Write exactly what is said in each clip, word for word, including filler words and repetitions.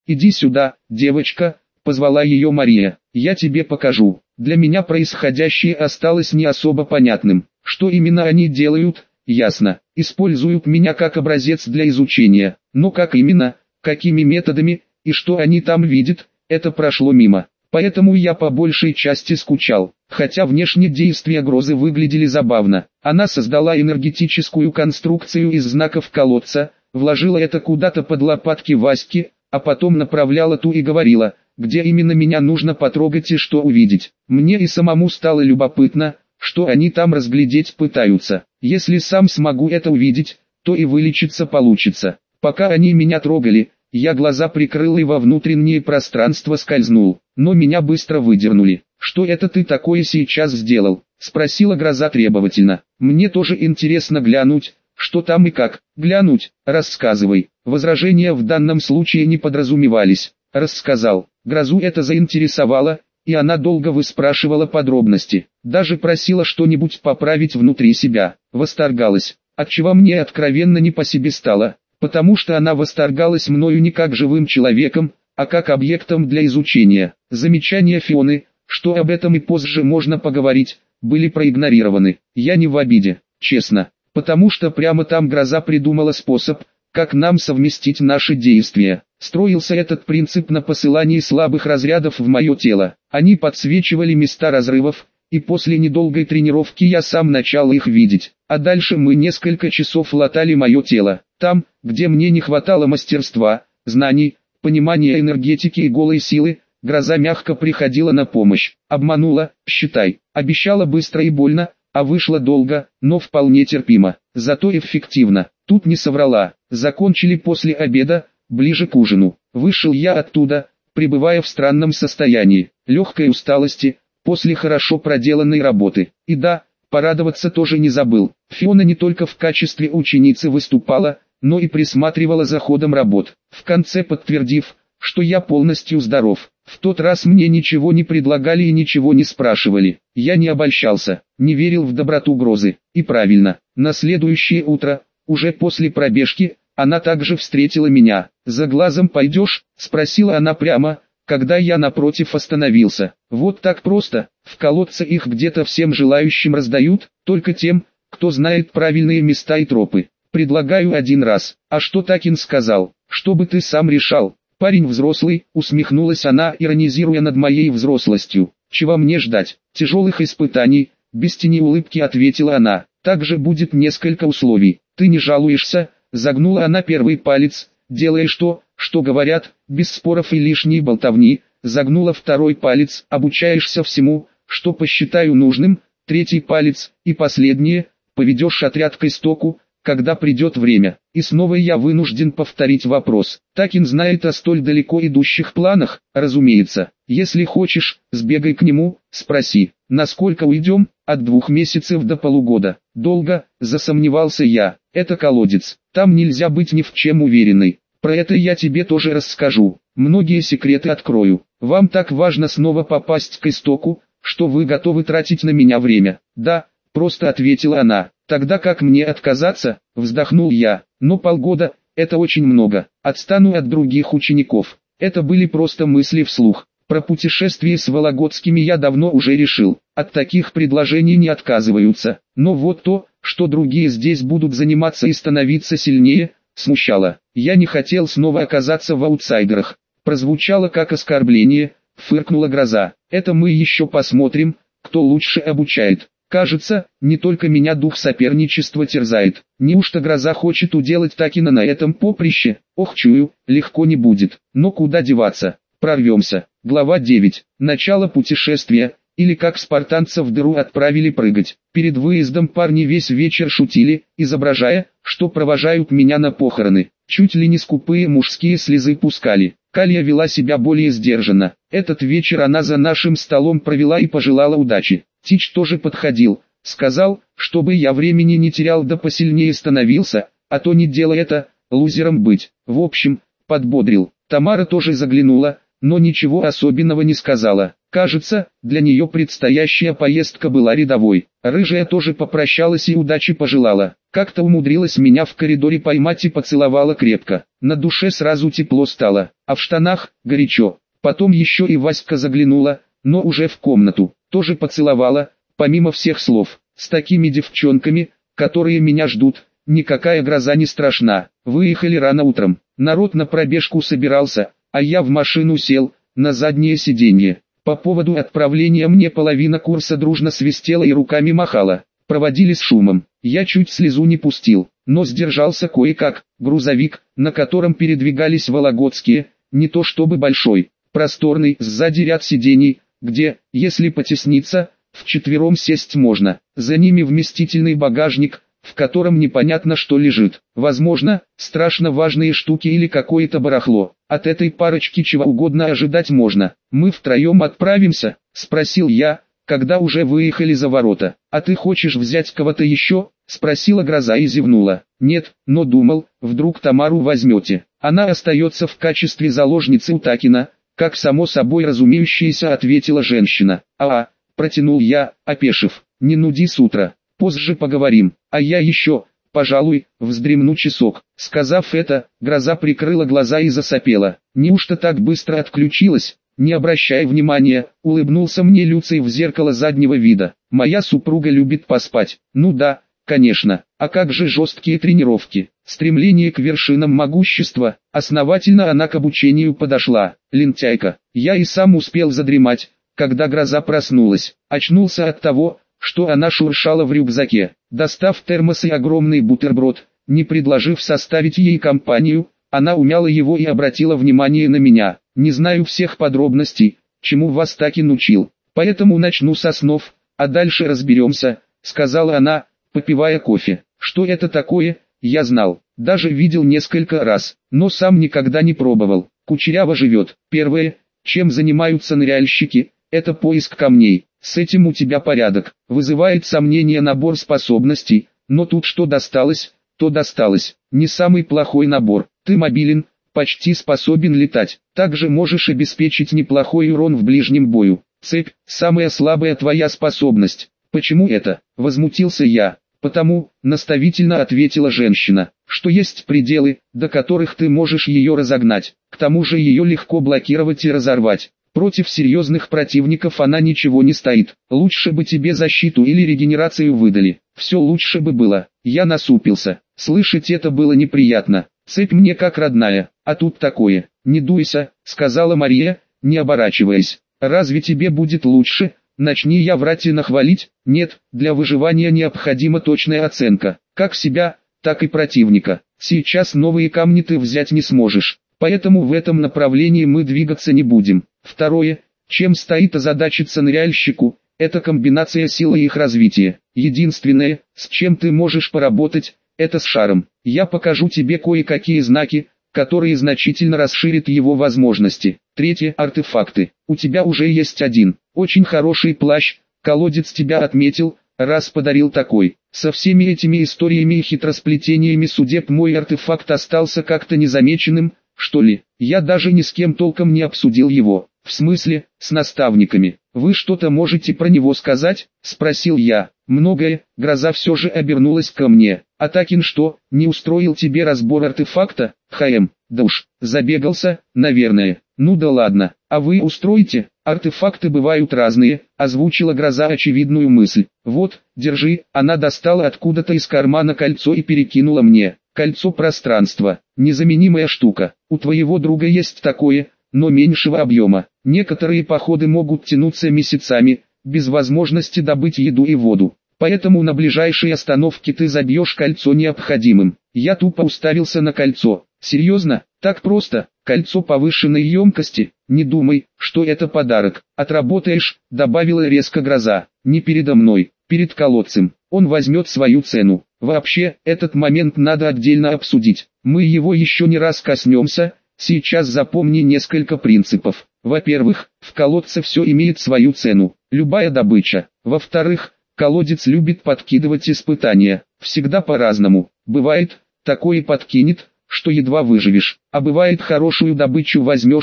«Иди сюда, девочка», — позвала ее Мария. «Я тебе покажу». Для меня происходящее осталось не особо понятным. Что именно они делают, ясно. Используют меня как образец для изучения. Но как именно, какими методами, и что они там видят, это прошло мимо. Поэтому я по большей части скучал. Хотя внешне действия Грозы выглядели забавно. Она создала энергетическую конструкцию из знаков колодца, вложила это куда-то под лопатки Васьки, а потом направляла ту и говорила, где именно меня нужно потрогать и что увидеть. Мне и самому стало любопытно, что они там разглядеть пытаются. Если сам смогу это увидеть, то и вылечиться получится. Пока они меня трогали, я глаза прикрыл и во внутреннее пространство скользнул, но меня быстро выдернули. «Что это ты такое сейчас сделал?» — спросила Гроза требовательно. «Мне тоже интересно глянуть, что там и как». «Глянуть, рассказывай». Возражения в данном случае не подразумевались. Рассказал. Грозу это заинтересовало, и она долго выспрашивала подробности. Даже просила что-нибудь поправить внутри себя. Восторгалась. Отчего мне откровенно не по себе стало. Потому что она восторгалась мною не как живым человеком, а как объектом для изучения. Замечания Фионы, что об этом и позже можно поговорить, были проигнорированы. Я не в обиде, честно. Потому что прямо там Гроза придумала способ, как нам совместить наши действия. Строился этот принцип на посылании слабых разрядов в мое тело. Они подсвечивали места разрывов, и после недолгой тренировки я сам начал их видеть. А дальше мы несколько часов латали мое тело. Там, где мне не хватало мастерства, знаний, понимания энергетики и голой силы, Гроза мягко приходила на помощь. Обманула, считай. Обещала быстро и больно, а вышло долго, но вполне терпимо. Зато эффективно. Тут не соврала. Закончили после обеда, ближе к ужину. Вышел я оттуда, пребывая в странном состоянии, легкой усталости, после хорошо проделанной работы. И да, порадоваться тоже не забыл. Фиона не только в качестве ученицы выступала, но и присматривала за ходом работ. В конце подтвердив, что я полностью здоров. В тот раз мне ничего не предлагали и ничего не спрашивали. Я не обольщался, не верил в доброту Грозы. И правильно, на следующее утро, уже после пробежки, она также встретила меня. «За глазом пойдешь?» — спросила она прямо, когда я напротив остановился. «Вот так просто, в колодце их где-то всем желающим раздают, только тем, кто знает правильные места и тропы. Предлагаю один раз». «А что Такин сказал?» «Чтобы ты сам решал». «Парень взрослый», — усмехнулась она, иронизируя над моей взрослостью. «Чего мне ждать? Тяжелых испытаний?» Без тени улыбки ответила она. «Также будет несколько условий. Ты не жалуешься?» Загнула она первый палец, делаешь то, что говорят, без споров и лишней болтовни. Загнула второй палец, обучаешься всему, что посчитаю нужным. Третий палец, и последнее, поведешь отряд к истоку, когда придет время. И снова я вынужден повторить вопрос. Такин знает о столь далеко идущих планах, разумеется. Если хочешь, сбегай к нему, спроси. Насколько уйдем? От двух месяцев до полугода. Долго, засомневался я. Это колодец. Там нельзя быть ни в чем уверенной. Про это я тебе тоже расскажу. Многие секреты открою. Вам так важно снова попасть к истоку, что вы готовы тратить на меня время. Да, просто ответила она. Тогда как мне отказаться? Вздохнул я. Но полгода, это очень много. Отстану от других учеников. Это были просто мысли вслух. Про путешествие с Вологодскими я давно уже решил. От таких предложений не отказываются. Но вот то, что другие здесь будут заниматься и становиться сильнее, смущало. Я не хотел снова оказаться в аутсайдерах. Прозвучало как оскорбление, фыркнула Гроза. Это мы еще посмотрим, кто лучше обучает. Кажется, не только меня дух соперничества терзает. Неужто Гроза хочет уделать Такина на этом поприще? Ох, чую, легко не будет. Но куда деваться? Прорвемся. Глава девять. Начало путешествия, или как спартанцев в дыру отправили прыгать. Перед выездом парни весь вечер шутили, изображая, что провожают меня на похороны. Чуть ли не скупые мужские слезы пускали. Калья вела себя более сдержанно. Этот вечер она за нашим столом провела и пожелала удачи. Тич тоже подходил, сказал, чтобы я времени не терял да посильнее становился, а то не делай это, лузером быть. В общем, подбодрил. Тамара тоже заглянула, но ничего особенного не сказала. Кажется, для нее предстоящая поездка была рядовой. Рыжая тоже попрощалась и удачи пожелала. Как-то умудрилась меня в коридоре поймать и поцеловала крепко. На душе сразу тепло стало, а в штанах горячо. Потом еще и Васька заглянула, но уже в комнату, тоже поцеловала, помимо всех слов. С такими девчонками, которые меня ждут, никакая гроза не страшна. Выехали рано утром. Народ на пробежку собирался, а я в машину сел, на заднее сиденье. По поводу отправления мне половина курса дружно свистела и руками махала. Проводили с шумом. Я чуть слезу не пустил, но сдержался кое-как. Грузовик, на котором передвигались вологодские, не то чтобы большой, просторный, сзади ряд сидений, где, если потесниться, вчетвером сесть можно. За ними вместительный багажник, в котором непонятно что лежит. Возможно, страшно важные штуки или какое-то барахло. От этой парочки чего угодно ожидать можно. «Мы втроем отправимся?» – спросил я, когда уже выехали за ворота. «А ты хочешь взять кого-то еще?» – спросила Гроза и зевнула. «Нет, но думал, вдруг Тамару возьмете. Она остается в качестве заложницы у Такина», – как само собой разумеющееся ответила женщина. «А-а», – протянул я, опешив, – «не нуди с утра. Позже поговорим, а я еще, пожалуй, вздремну часок». Сказав это, Гроза прикрыла глаза и засопела. «Неужто так быстро отключилась?» Не обращая внимания, улыбнулся мне Люций в зеркало заднего вида. «Моя супруга любит поспать». «Ну да, конечно, а как же жесткие тренировки?» Стремление к вершинам могущества, основательно она к обучению подошла. Лентяйка. Я и сам успел задремать, когда Гроза проснулась. Очнулся от того, что она шуршала в рюкзаке. Достав термос и огромный бутерброд, не предложив составить ей компанию, она умяла его и обратила внимание на меня. «Не знаю всех подробностей, чему вас Такин учил, поэтому начну со снов, а дальше разберемся», — сказала она, попивая кофе. Что это такое, я знал, даже видел несколько раз, но сам никогда не пробовал. Кучеряво живет. Первое, чем занимаются ныряльщики, это поиск камней. С этим у тебя порядок. Вызывает сомнение набор способностей, но тут что досталось, то досталось. Не самый плохой набор. Ты мобилен, почти способен летать. Также можешь обеспечить неплохой урон в ближнем бою. Цепь – самая слабая твоя способность. Почему это? Возмутился я. Потому, наставительно ответила женщина, что есть пределы, до которых ты можешь ее разогнать. К тому же ее легко блокировать и разорвать. Против серьезных противников она ничего не стоит. Лучше бы тебе защиту или регенерацию выдали. Все лучше бы было. Я насупился. Слышать это было неприятно. Цепь мне как родная, а тут такое. «Не дуйся», — сказала Мария, не оборачиваясь. «Разве тебе будет лучше? Начни я врать и нахвалить?» «Нет, для выживания необходима точная оценка. Как себя, так и противника. Сейчас новые камни ты взять не сможешь. Поэтому в этом направлении мы двигаться не будем. Второе, чем стоит озадачиться ныряльщику, это комбинация силы и их развития. Единственное, с чем ты можешь поработать, это с шаром. Я покажу тебе кое-какие знаки, которые значительно расширят его возможности. Третье, артефакты. У тебя уже есть один. Очень хороший плащ, колодец тебя отметил, раз подарил такой. Со всеми этими историями и хитросплетениями судеб мой артефакт остался как-то незамеченным, что ли. Я даже ни с кем толком не обсудил его. В смысле, с наставниками. Вы что-то можете про него сказать? Спросил я. Многое. Гроза все же обернулась ко мне. А Такин что, не устроил тебе разбор артефакта? Хм, да уж, забегался, наверное. Ну да ладно, а вы устроите? Артефакты бывают разные, озвучила Гроза очевидную мысль. Вот, держи. Она достала откуда-то из кармана кольцо и перекинула мне. Кольцо пространства, незаменимая штука. У твоего друга есть такое, но меньшего объема. Некоторые походы могут тянуться месяцами, без возможности добыть еду и воду. Поэтому на ближайшей остановке ты забьешь кольцо необходимым. Я тупо уставился на кольцо. Серьезно? Так просто? Кольцо повышенной емкости? Не думай, что это подарок. Отработаешь, добавила резко Гроза. Не передо мной, перед колодцем. Он возьмет свою цену. Вообще, этот момент надо отдельно обсудить. Мы его еще не раз коснемся. Сейчас запомни несколько принципов. Во-первых, в колодце все имеет свою цену, любая добыча. Во-вторых, колодец любит подкидывать испытания. Всегда по-разному. Бывает, такое подкинет, что едва выживешь. А бывает, хорошую добычу возьмешь,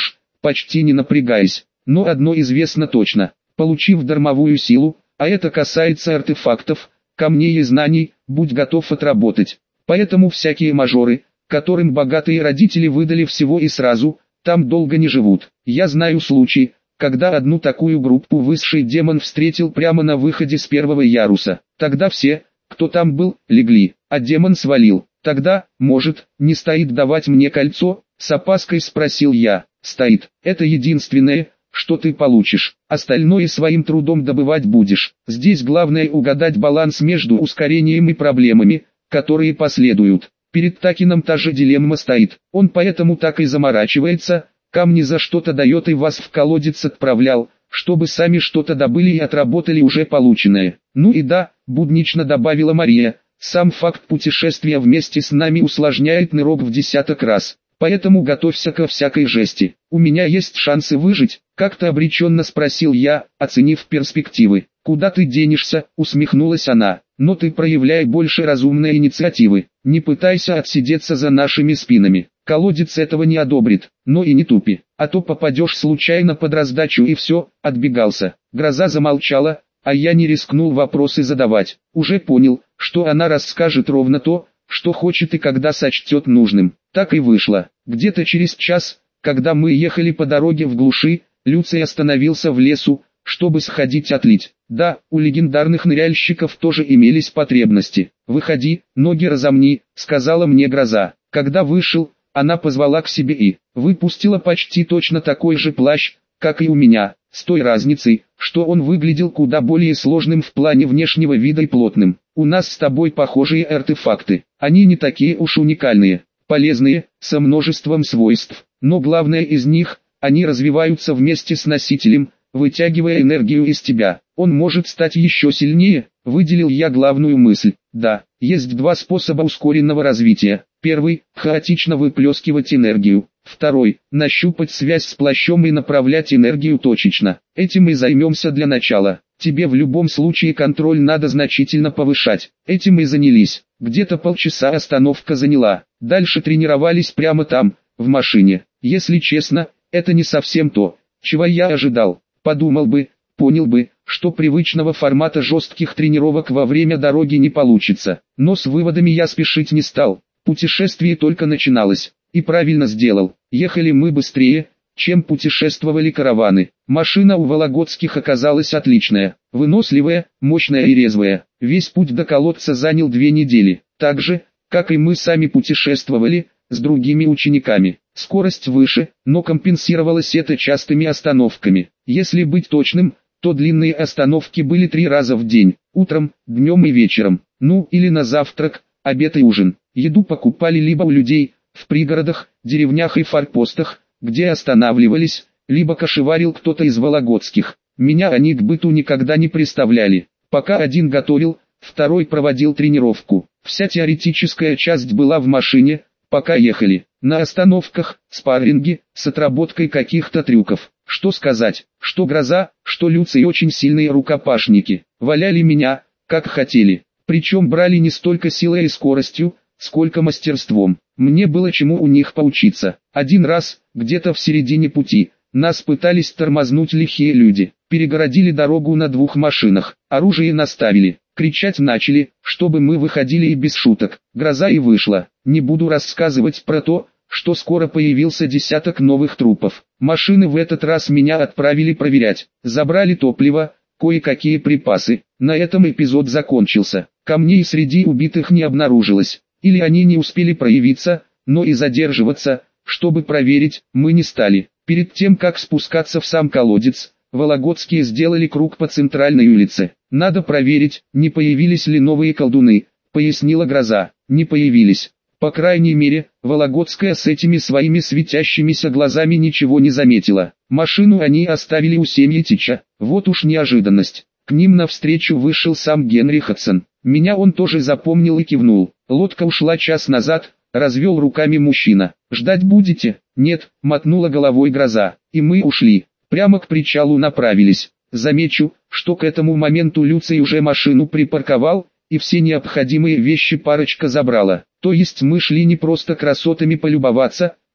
почти не напрягаясь. Но одно известно точно, получив дармовую силу, а это касается артефактов, камней и знаний, будь готов отработать. Поэтому всякие мажоры, которым богатые родители выдали всего и сразу, там долго не живут. Я знаю случаи, когда одну такую группу высший демон встретил прямо на выходе с первого яруса. Тогда все, кто там был, легли, а демон свалил. Тогда, может, не стоит давать мне кольцо? С опаской спросил я. Стоит. Это единственное, что ты получишь. Остальное своим трудом добывать будешь. Здесь главное угадать баланс между ускорением и проблемами, которые последуют. Перед Такином та же дилемма стоит. Он поэтому так и заморачивается, камни за что-то дает и вас в колодец отправлял, чтобы сами что-то добыли и отработали уже полученное. Ну и да, буднично добавила Мария, сам факт путешествия вместе с нами усложняет нырок в десяток раз. Поэтому готовься ко всякой жести. У меня есть шансы выжить? Как-то обреченно спросил я, оценив перспективы. Куда ты денешься? Усмехнулась она. Но ты проявляй больше разумной инициативы. Не пытайся отсидеться за нашими спинами. Колодец этого не одобрит, но и не тупи. А то попадешь случайно под раздачу и все, отбегался. Гроза замолчала, а я не рискнул вопросы задавать. Уже понял, что она расскажет ровно то, что хочет и когда сочтет нужным. Так и вышло. Где-то через час, когда мы ехали по дороге в глуши, Люций остановился в лесу, чтобы сходить отлить. Да, у легендарных ныряльщиков тоже имелись потребности. «Выходи, ноги разомни», — сказала мне Гроза. Когда вышел, она позвала к себе и выпустила почти точно такой же плащ, как и у меня, с той разницей, что он выглядел куда более сложным в плане внешнего вида и плотным. У нас с тобой похожие артефакты, они не такие уж уникальные, полезные, со множеством свойств, но главное из них, они развиваются вместе с носителем, вытягивая энергию из тебя. Он может стать еще сильнее, выделил я главную мысль. Да, есть два способа ускоренного развития. Первый – хаотично выплескивать энергию. Второй – нащупать связь с плащом и направлять энергию точечно. Этим мы займемся для начала. Тебе в любом случае контроль надо значительно повышать. Этим мы занялись. Где-то полчаса остановка заняла. Дальше тренировались прямо там, в машине. Если честно, это не совсем то, чего я ожидал. Подумал бы, понял бы, что привычного формата жестких тренировок во время дороги не получится. Но с выводами я спешить не стал. Путешествие только начиналось. И правильно сделал. Ехали мы быстрее, чем путешествовали караваны. Машина у Вологодских оказалась отличная, выносливая, мощная и резвая. Весь путь до колодца занял две недели. Так же, как и мы сами путешествовали, с другими учениками. Скорость выше, но компенсировалось это частыми остановками. Если быть точным, то длинные остановки были три раза в день, утром, днем и вечером. Ну, или на завтрак, обед и ужин. Еду покупали либо у людей, в пригородах, деревнях и форпостах, где останавливались, либо кошеварил кто-то из вологодских. Меня они к быту никогда не представляли. Пока один готовил, второй проводил тренировку. Вся теоретическая часть была в машине, пока ехали. На остановках, спарринги, с отработкой каких-то трюков. Что сказать, что Гроза, что Люций очень сильные рукопашники. Валяли меня, как хотели. Причем брали не столько силой и скоростью, сколько мастерством. Мне было чему у них поучиться. Один раз, где-то в середине пути, нас пытались тормознуть лихие люди. Перегородили дорогу на двух машинах, оружие наставили. Кричать начали, чтобы мы выходили и без шуток. Гроза и вышла. Не буду рассказывать про то, что скоро появился десяток новых трупов. Машины в этот раз меня отправили проверять. Забрали топливо, кое-какие припасы. На этом эпизод закончился. Камней среди убитых не обнаружилось. Или они не успели проявиться, но и задерживаться, чтобы проверить, мы не стали. Перед тем как спускаться в сам колодец, Вологодские сделали круг по центральной улице. Надо проверить, не появились ли новые колдуны, пояснила Гроза. Не появились. По крайней мере, Вологодская с этими своими светящимися глазами ничего не заметила. Машину они оставили у Семьетича. Вот уж неожиданность. К ним навстречу вышел сам Генри Хадсон. Меня он тоже запомнил и кивнул. Лодка ушла час назад, развел руками мужчина. Ждать будете? Нет, мотнула головой Гроза. И мы ушли. Прямо к причалу направились. Замечу, что к этому моменту Люций уже машину припарковал, и все необходимые вещи парочка забрала. То есть мы шли не просто красотами полюбоваться,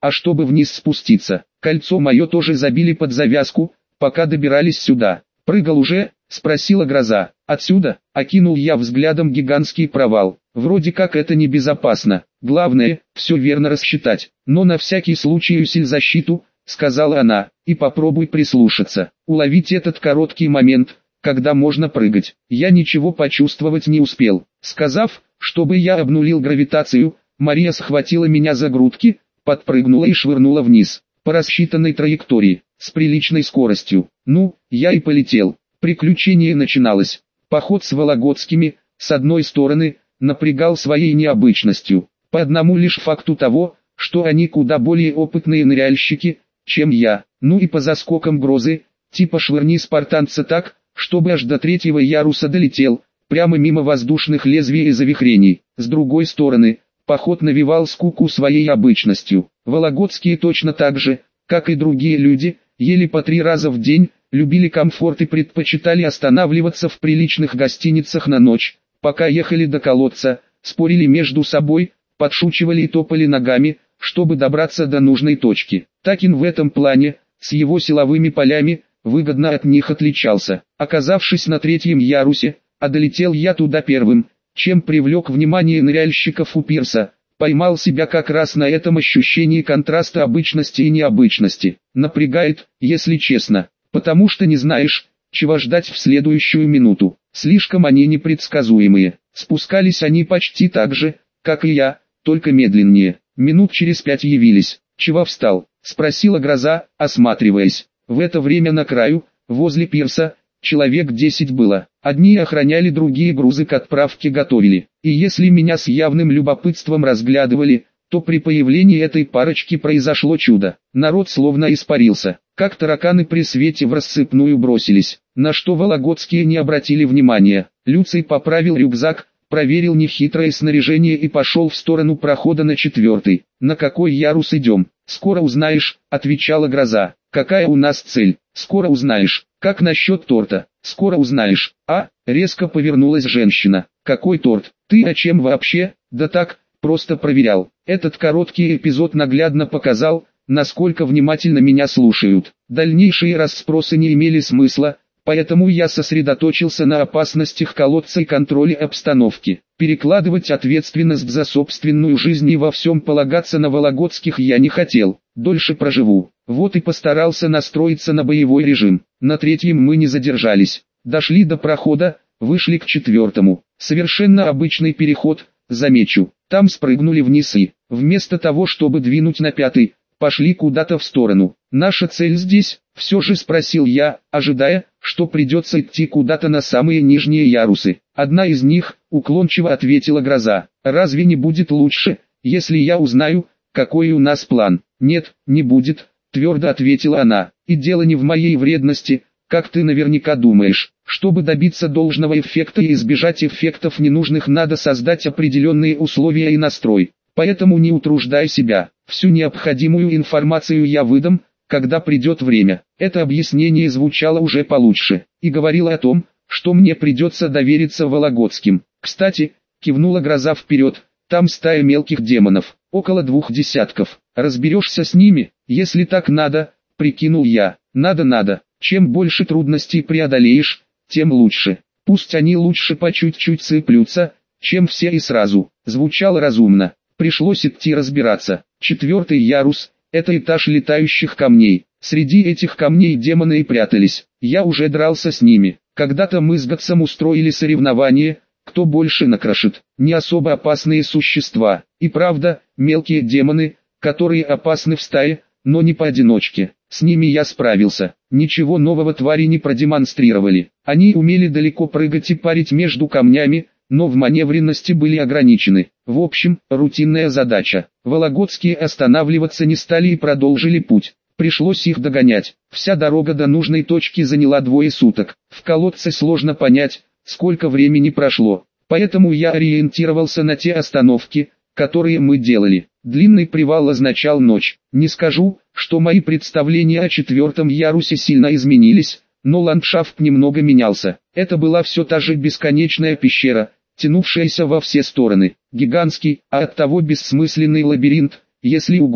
а чтобы вниз спуститься. Кольцо мое тоже забили под завязку, пока добирались сюда. «Прыгал уже?» — спросила Гроза. «Отсюда?» — окинул я взглядом гигантский провал. «Вроде как это небезопасно. Главное, все верно рассчитать. Но на всякий случай усиль защиту», — сказала она, — «и попробуй прислушаться. Уловить этот короткий момент, когда можно прыгать». Я ничего почувствовать не успел. Сказав, чтобы я обнулил гравитацию, Мария схватила меня за грудки, подпрыгнула и швырнула вниз, по рассчитанной траектории, с приличной скоростью. Ну, я и полетел. Приключение начиналось. Поход с Вологодскими, с одной стороны, напрягал своей необычностью. По одному лишь факту того, что они куда более опытные ныряльщики, чем я. Ну и по заскокам Грозы, типа швырни спартанца так, чтобы аж до третьего яруса долетел, прямо мимо воздушных лезвий и завихрений. С другой стороны, поход навевал скуку своей обычностью. Вологодские точно так же, как и другие люди, ели по три раза в день, любили комфорт и предпочитали останавливаться в приличных гостиницах на ночь. Пока ехали до колодца, спорили между собой, подшучивали и топали ногами, чтобы добраться до нужной точки. Такин в этом плане, с его силовыми полями, выгодно от них отличался. Оказавшись на третьем ярусе, а долетел я туда первым, чем привлек внимание ныряльщиков у пирса, поймал себя как раз на этом ощущении контраста обычности и необычности. Напрягает, если честно, потому что не знаешь, чего ждать в следующую минуту. Слишком они непредсказуемые. Спускались они почти так же, как и я, только медленнее. Минут через пять явились. «Чего встал?» — спросила Гроза, осматриваясь. В это время на краю, возле пирса, человек десять было. Одни охраняли, другие грузы к отправке готовили. И если меня с явным любопытством разглядывали, то при появлении этой парочки произошло чудо. Народ словно испарился, как тараканы при свете в рассыпную бросились, на что Вологодские не обратили внимания. Люций поправил рюкзак, проверил нехитрое снаряжение и пошел в сторону прохода на четвертый. «На какой ярус идем?» «Скоро узнаешь», — отвечала Гроза. «Какая у нас цель?» «Скоро узнаешь». «Как насчет торта?» «Скоро узнаешь». «А?» — резко повернулась женщина. «Какой торт? Ты о чем вообще?» «Да так, просто проверял». Этот короткий эпизод наглядно показал, насколько внимательно меня слушают. Дальнейшие расспросы не имели смысла, поэтому я сосредоточился на опасностях колодца и контроле обстановки. Перекладывать ответственность за собственную жизнь и во всем полагаться на Вологодских я не хотел. Дольше проживу. Вот и постарался настроиться на боевой режим. На третьем мы не задержались. Дошли до прохода, вышли к четвертому. Совершенно обычный переход, замечу. Там спрыгнули вниз и, вместо того чтобы двинуть на пятый, пошли куда-то в сторону. «Наша цель здесь?» — все же спросил я, ожидая, что придется идти куда-то на самые нижние ярусы. «Одна из них», — уклончиво ответила Гроза. «Разве не будет лучше, если я узнаю, какой у нас план?» «Нет, не будет», — твердо ответила она. «И дело не в моей вредности, как ты наверняка думаешь. Чтобы добиться должного эффекта и избежать эффектов ненужных, надо создать определенные условия и настрой. Поэтому не утруждай себя. Всю необходимую информацию я выдам, когда придет время». Это объяснение звучало уже получше, и говорило о том, что мне придется довериться Вологодским. «Кстати», — кивнула Гроза вперед, — «там стая мелких демонов, около двух десятков. Разберешься с ними, если так надо», — прикинул я. «Надо-надо, чем больше трудностей преодолеешь, тем лучше. Пусть они лучше по чуть-чуть сыплются, чем все и сразу». Звучало разумно. Пришлось идти разбираться. Четвертый ярус — это этаж летающих камней. Среди этих камней демоны и прятались. Я уже дрался с ними. Когда-то мы с Гатсом устроили соревнование, кто больше накрошит. Не особо опасные существа. И правда, мелкие демоны, которые опасны в стае, но не поодиночке. С ними я справился. Ничего нового твари не продемонстрировали. Они умели далеко прыгать и парить между камнями, но в маневренности были ограничены. В общем, рутинная задача. Вологодские останавливаться не стали и продолжили путь. Пришлось их догонять. Вся дорога до нужной точки заняла двое суток. В колодце сложно понять, сколько времени прошло. Поэтому я ориентировался на те остановки, которые мы делали. Длинный привал означал ночь. Не скажу, что мои представления о четвертом ярусе сильно изменились, но ландшафт немного менялся. Это была все та же бесконечная пещера, тянувшаяся во все стороны. Гигантский, а оттого бессмысленный лабиринт, если угодно.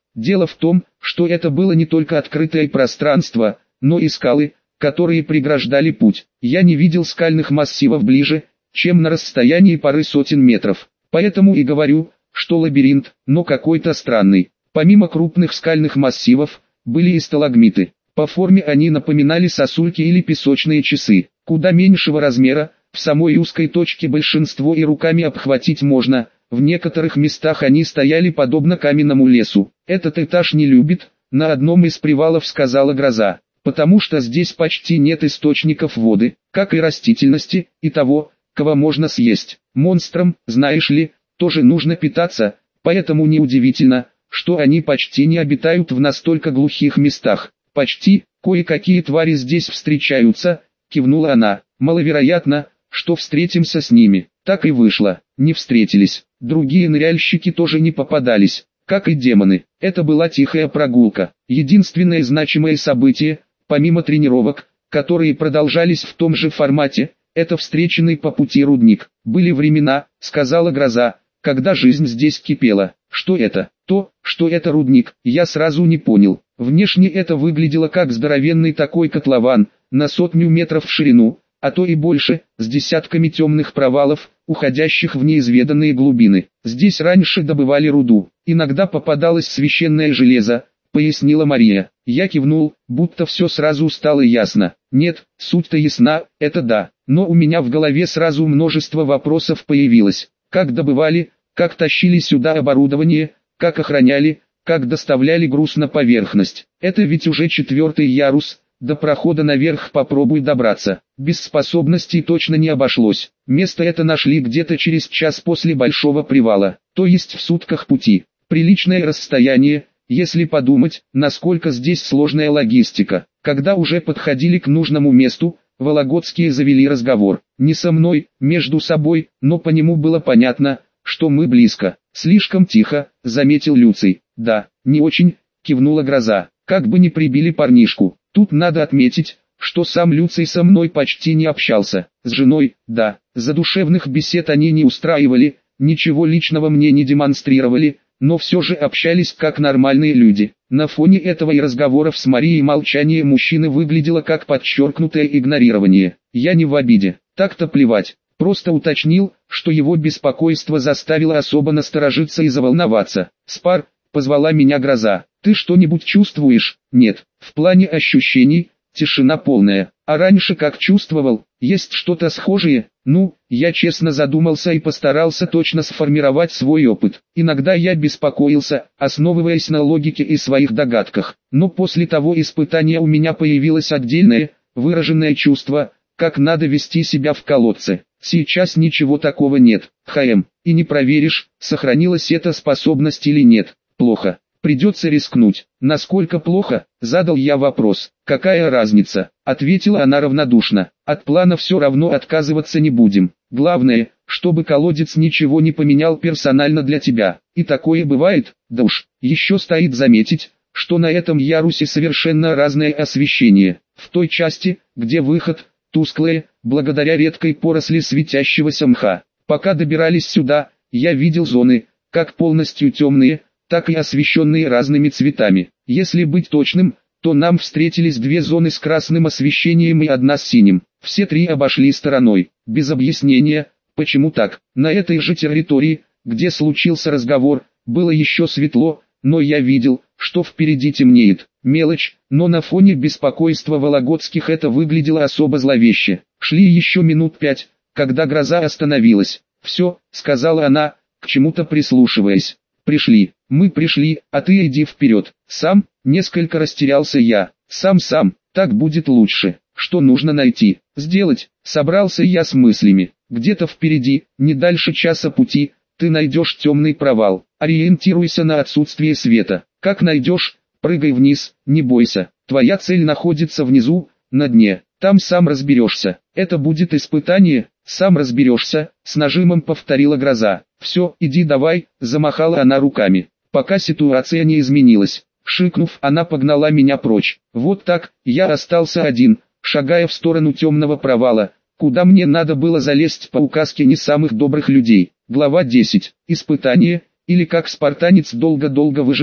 Дело в том, что это было не только открытое пространство, но и скалы, которые преграждали путь. Я не видел скальных массивов ближе, чем на расстоянии пары сотен метров. Поэтому и говорю, что лабиринт, но какой-то странный. Помимо крупных скальных массивов, были и сталагмиты. По форме они напоминали сосульки или песочные часы, куда меньшего размера. В самой узкой точке большинство и руками обхватить можно, в некоторых местах они стояли подобно каменному лесу. Этот этаж не любит, на одном из привалов сказала Гроза, потому что здесь почти нет источников воды, как и растительности, и того, кого можно съесть. Монстрам, знаешь ли, тоже нужно питаться, поэтому неудивительно, что они почти не обитают в настолько глухих местах. Почти, кое-какие твари здесь встречаются, кивнула она, маловероятно, что встретимся с ними. Так и вышло, не встретились. Другие ныряльщики тоже не попадались, как и демоны. Это была тихая прогулка. Единственное значимое событие, помимо тренировок, которые продолжались в том же формате, это встреченный по пути рудник. Были времена, сказала Гроза, когда жизнь здесь кипела. Что это? То, что это рудник, я сразу не понял. Внешне это выглядело как здоровенный такой котлован, на сотню метров в ширину, а то и больше, с десятками темных провалов, уходящих в неизведанные глубины. Здесь раньше добывали руду, иногда попадалось священное железо, пояснила Мария. Я кивнул, будто все сразу стало ясно. Нет, суть-то ясна, это да, но у меня в голове сразу множество вопросов появилось. Как добывали, как тащили сюда оборудование, как охраняли, как доставляли груз на поверхность. Это ведь уже четвертый ярус. До прохода наверх попробуй добраться. Без способностей точно не обошлось. Место это нашли где-то через час после большого привала, то есть в сутках пути. Приличное расстояние, если подумать, насколько здесь сложная логистика. Когда уже подходили к нужному месту, вологодские завели разговор. Не со мной, между собой, но по нему было понятно, что мы близко. Слишком тихо, заметил Люций. Да, не очень, кивнула Гроза. Как бы не прибили парнишку. Тут надо отметить, что сам Люций со мной почти не общался. С женой, да, задушевных бесед они не устраивали, ничего личного мне не демонстрировали, но все же общались как нормальные люди. На фоне этого и разговоров с Марией молчание мужчины выглядело как подчеркнутое игнорирование. Я не в обиде, так-то плевать. Просто уточнил, что его беспокойство заставило особо насторожиться и заволноваться. «Спар», — позвала меня Гроза. «Ты что-нибудь чувствуешь?» «Нет, в плане ощущений, тишина полная. А раньше как чувствовал, есть что-то схожее?» «Ну, я честно задумался и постарался точно сформировать свой опыт. Иногда я беспокоился, основываясь на логике и своих догадках. Но после того испытания у меня появилось отдельное, выраженное чувство, как надо вести себя в колодце. Сейчас ничего такого нет, ХМ, и не проверишь, сохранилась эта способность или нет. Плохо. Придется рискнуть. Насколько плохо? Задал я вопрос. Какая разница? Ответила она равнодушно. От плана все равно отказываться не будем. Главное, чтобы колодец ничего не поменял персонально для тебя. И такое бывает? Да уж. Еще стоит заметить, что на этом ярусе совершенно разное освещение. В той части, где выход, тусклое, благодаря редкой поросли светящегося мха. Пока добирались сюда, я видел зоны, как полностью темные, так и освещенные разными цветами. Если быть точным, то нам встретились две зоны с красным освещением и одна с синим. Все три обошли стороной, без объяснения, почему так. На этой же территории, где случился разговор, было еще светло, но я видел, что впереди темнеет. Мелочь, но на фоне беспокойства вологодских это выглядело особо зловеще. Шли еще минут пять, когда Гроза остановилась. «Все», — сказала она, к чему-то прислушиваясь. «Пришли, мы пришли, а ты иди вперед». «Сам?» — несколько растерялся я. «Сам-сам, так будет лучше. Что нужно найти, сделать?» Собрался я с мыслями. «Где-то впереди, не дальше часа пути, ты найдешь темный провал. Ориентируйся на отсутствие света. Как найдешь, прыгай вниз, не бойся. Твоя цель находится внизу, на дне. Там сам разберешься. Это будет испытание, сам разберешься», — с нажимом повторила Гроза. «Все, иди давай», — замахала она руками. Пока ситуация не изменилась. Шикнув, она погнала меня прочь. Вот так, я остался один, шагая в сторону темного провала, куда мне надо было залезть по указке не самых добрых людей. Глава десять. Испытание, или как спартанец долго-долго выживал.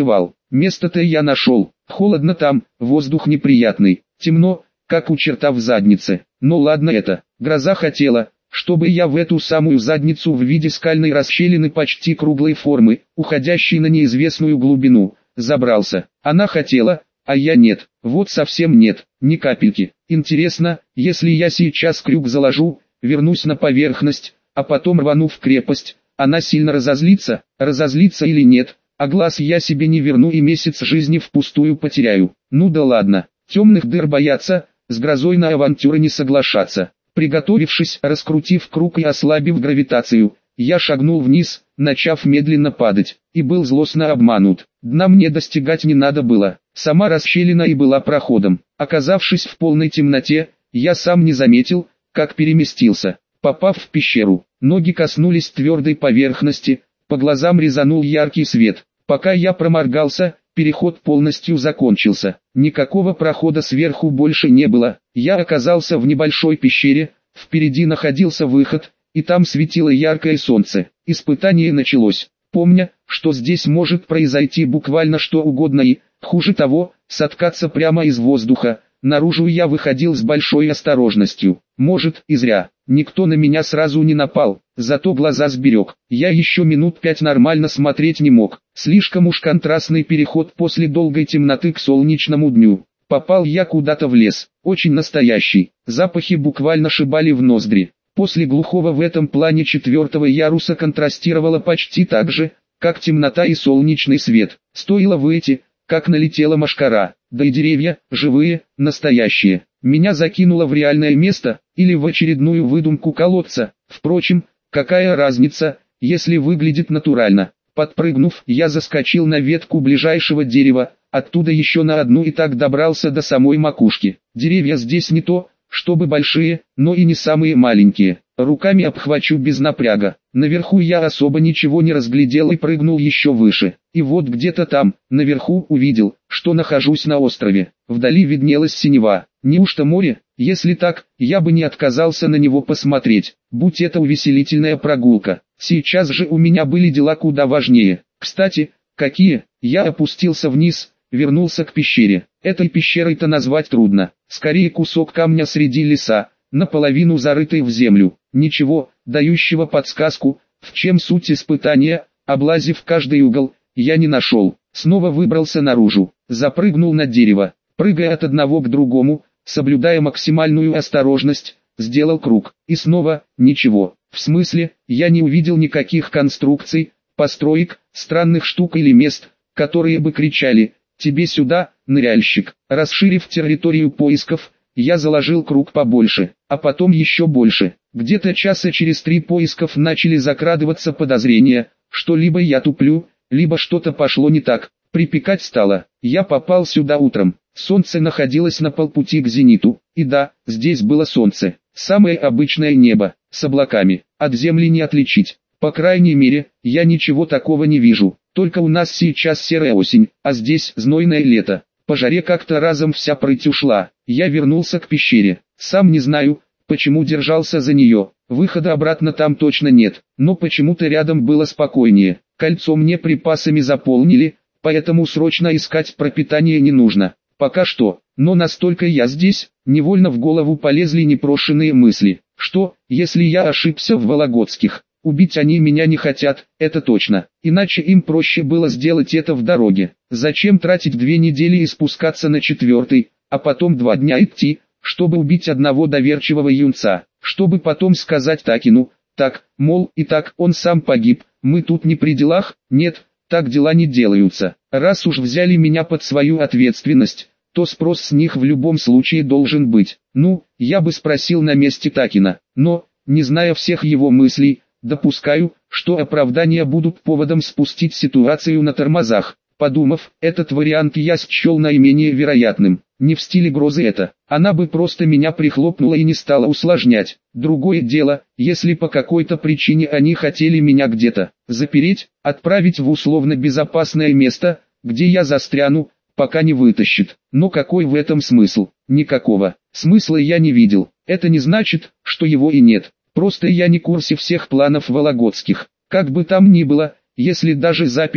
Место-то я нашел. Холодно там, воздух неприятный, темно, как у черта в заднице. Но ладно это, гроза хотела, чтобы я в эту самую задницу в виде скальной расщелины почти круглой формы, уходящей на неизвестную глубину, забрался. Она хотела, а я нет, вот совсем нет, ни капельки. Интересно, если я сейчас крюк заложу, вернусь на поверхность, а потом рвану в крепость, она сильно разозлится, разозлится или нет, а глаз я себе не верну и месяц жизни впустую потеряю. Ну да ладно, темных дыр бояться, с грозой на авантюры не соглашаться. Приготовившись, раскрутив круг и ослабив гравитацию, я шагнул вниз, начав медленно падать, и был злостно обманут. Дна мне достигать не надо было, сама расщелина и была проходом. Оказавшись в полной темноте, я сам не заметил, как переместился. Попав в пещеру, ноги коснулись твердой поверхности, по глазам резанул яркий свет. Пока я проморгался, переход полностью закончился. Никакого прохода сверху больше не было. Я оказался в небольшой пещере, впереди находился выход, и там светило яркое солнце. Испытание началось. Помня, что здесь может произойти буквально что угодно и, хуже того, соткаться прямо из воздуха, наружу я выходил с большой осторожностью. Может, и зря. Никто на меня сразу не напал, зато глаза сберег. Я еще минут пять нормально смотреть не мог. Слишком уж контрастный переход после долгой темноты к солнечному дню. Попал я куда-то в лес, очень настоящий. Запахи буквально шибали в ноздри. После глухого в этом плане четвертого яруса контрастировало почти так же, как темнота и солнечный свет. Стоило выйти, как налетела мошкара, да и деревья, живые, настоящие. Меня закинуло в реальное место, или в очередную выдумку колодца. Впрочем, какая разница, если выглядит натурально. Подпрыгнув, я заскочил на ветку ближайшего дерева, оттуда еще на одну и так добрался до самой макушки. Деревья здесь не то, чтобы большие, но и не самые маленькие. Руками обхвачу без напряга. Наверху я особо ничего не разглядел и прыгнул еще выше. И вот где-то там, наверху, увидел, что нахожусь на острове. Вдали виднелась синева. Неужто море? Если так, я бы не отказался на него посмотреть. Будь это увеселительная прогулка. Сейчас же у меня были дела куда важнее. Кстати, какие? Я опустился вниз, вернулся к пещере. Этой пещерой-то назвать трудно. Скорее кусок камня среди леса, наполовину зарытый в землю. Ничего, дающего подсказку, в чем суть испытания, облазив каждый угол, я не нашел. Снова выбрался наружу, запрыгнул на дерево, прыгая от одного к другому, соблюдая максимальную осторожность, сделал круг. И снова, ничего. В смысле, я не увидел никаких конструкций, построек, странных штук или мест, которые бы кричали «Тебе сюда, ныряльщик!». Расширив территорию поисков, я заложил круг побольше, а потом еще больше. Где-то часа через три поисков начали закрадываться подозрения, что либо я туплю, либо что-то пошло не так. Припекать стало. Я попал сюда утром. Солнце находилось на полпути к зениту. И да, здесь было солнце. Самое обычное небо, с облаками. От земли не отличить. По крайней мере, я ничего такого не вижу. Только у нас сейчас серая осень, а здесь знойное лето. По жаре как-то разом вся прыть ушла. Я вернулся к пещере. Сам не знаю, почему держался за нее. Выхода обратно там точно нет. Но почему-то рядом было спокойнее. Кольцо мне припасами заполнили, поэтому срочно искать пропитание не нужно. Пока что. Но настолько я здесь, невольно в голову полезли непрошенные мысли. Что, если я ошибся в Вологодских? Убить они меня не хотят, это точно. Иначе им проще было сделать это в дороге. Зачем тратить две недели и спускаться на четвертый, а потом два дня идти, чтобы убить одного доверчивого юнца, чтобы потом сказать Такину, так, мол, и так он сам погиб, мы тут не при делах? Нет, так дела не делаются. Раз уж взяли меня под свою ответственность, то спрос с них в любом случае должен быть. Ну, я бы спросил на месте Такина, но, не зная всех его мыслей, допускаю, что оправдания будут поводом спустить ситуацию на тормозах. Подумав, этот вариант я счел наименее вероятным. Не в стиле грозы это. Она бы просто меня прихлопнула и не стала усложнять. Другое дело, если по какой-то причине они хотели меня где-то запереть, отправить в условно безопасное место, где я застряну, пока не вытащит. Но какой в этом смысл? Никакого. Смысла я не видел. Это не значит, что его и нет. Просто я не в курсе всех планов Вологодских. Как бы там ни было, если даже заперли,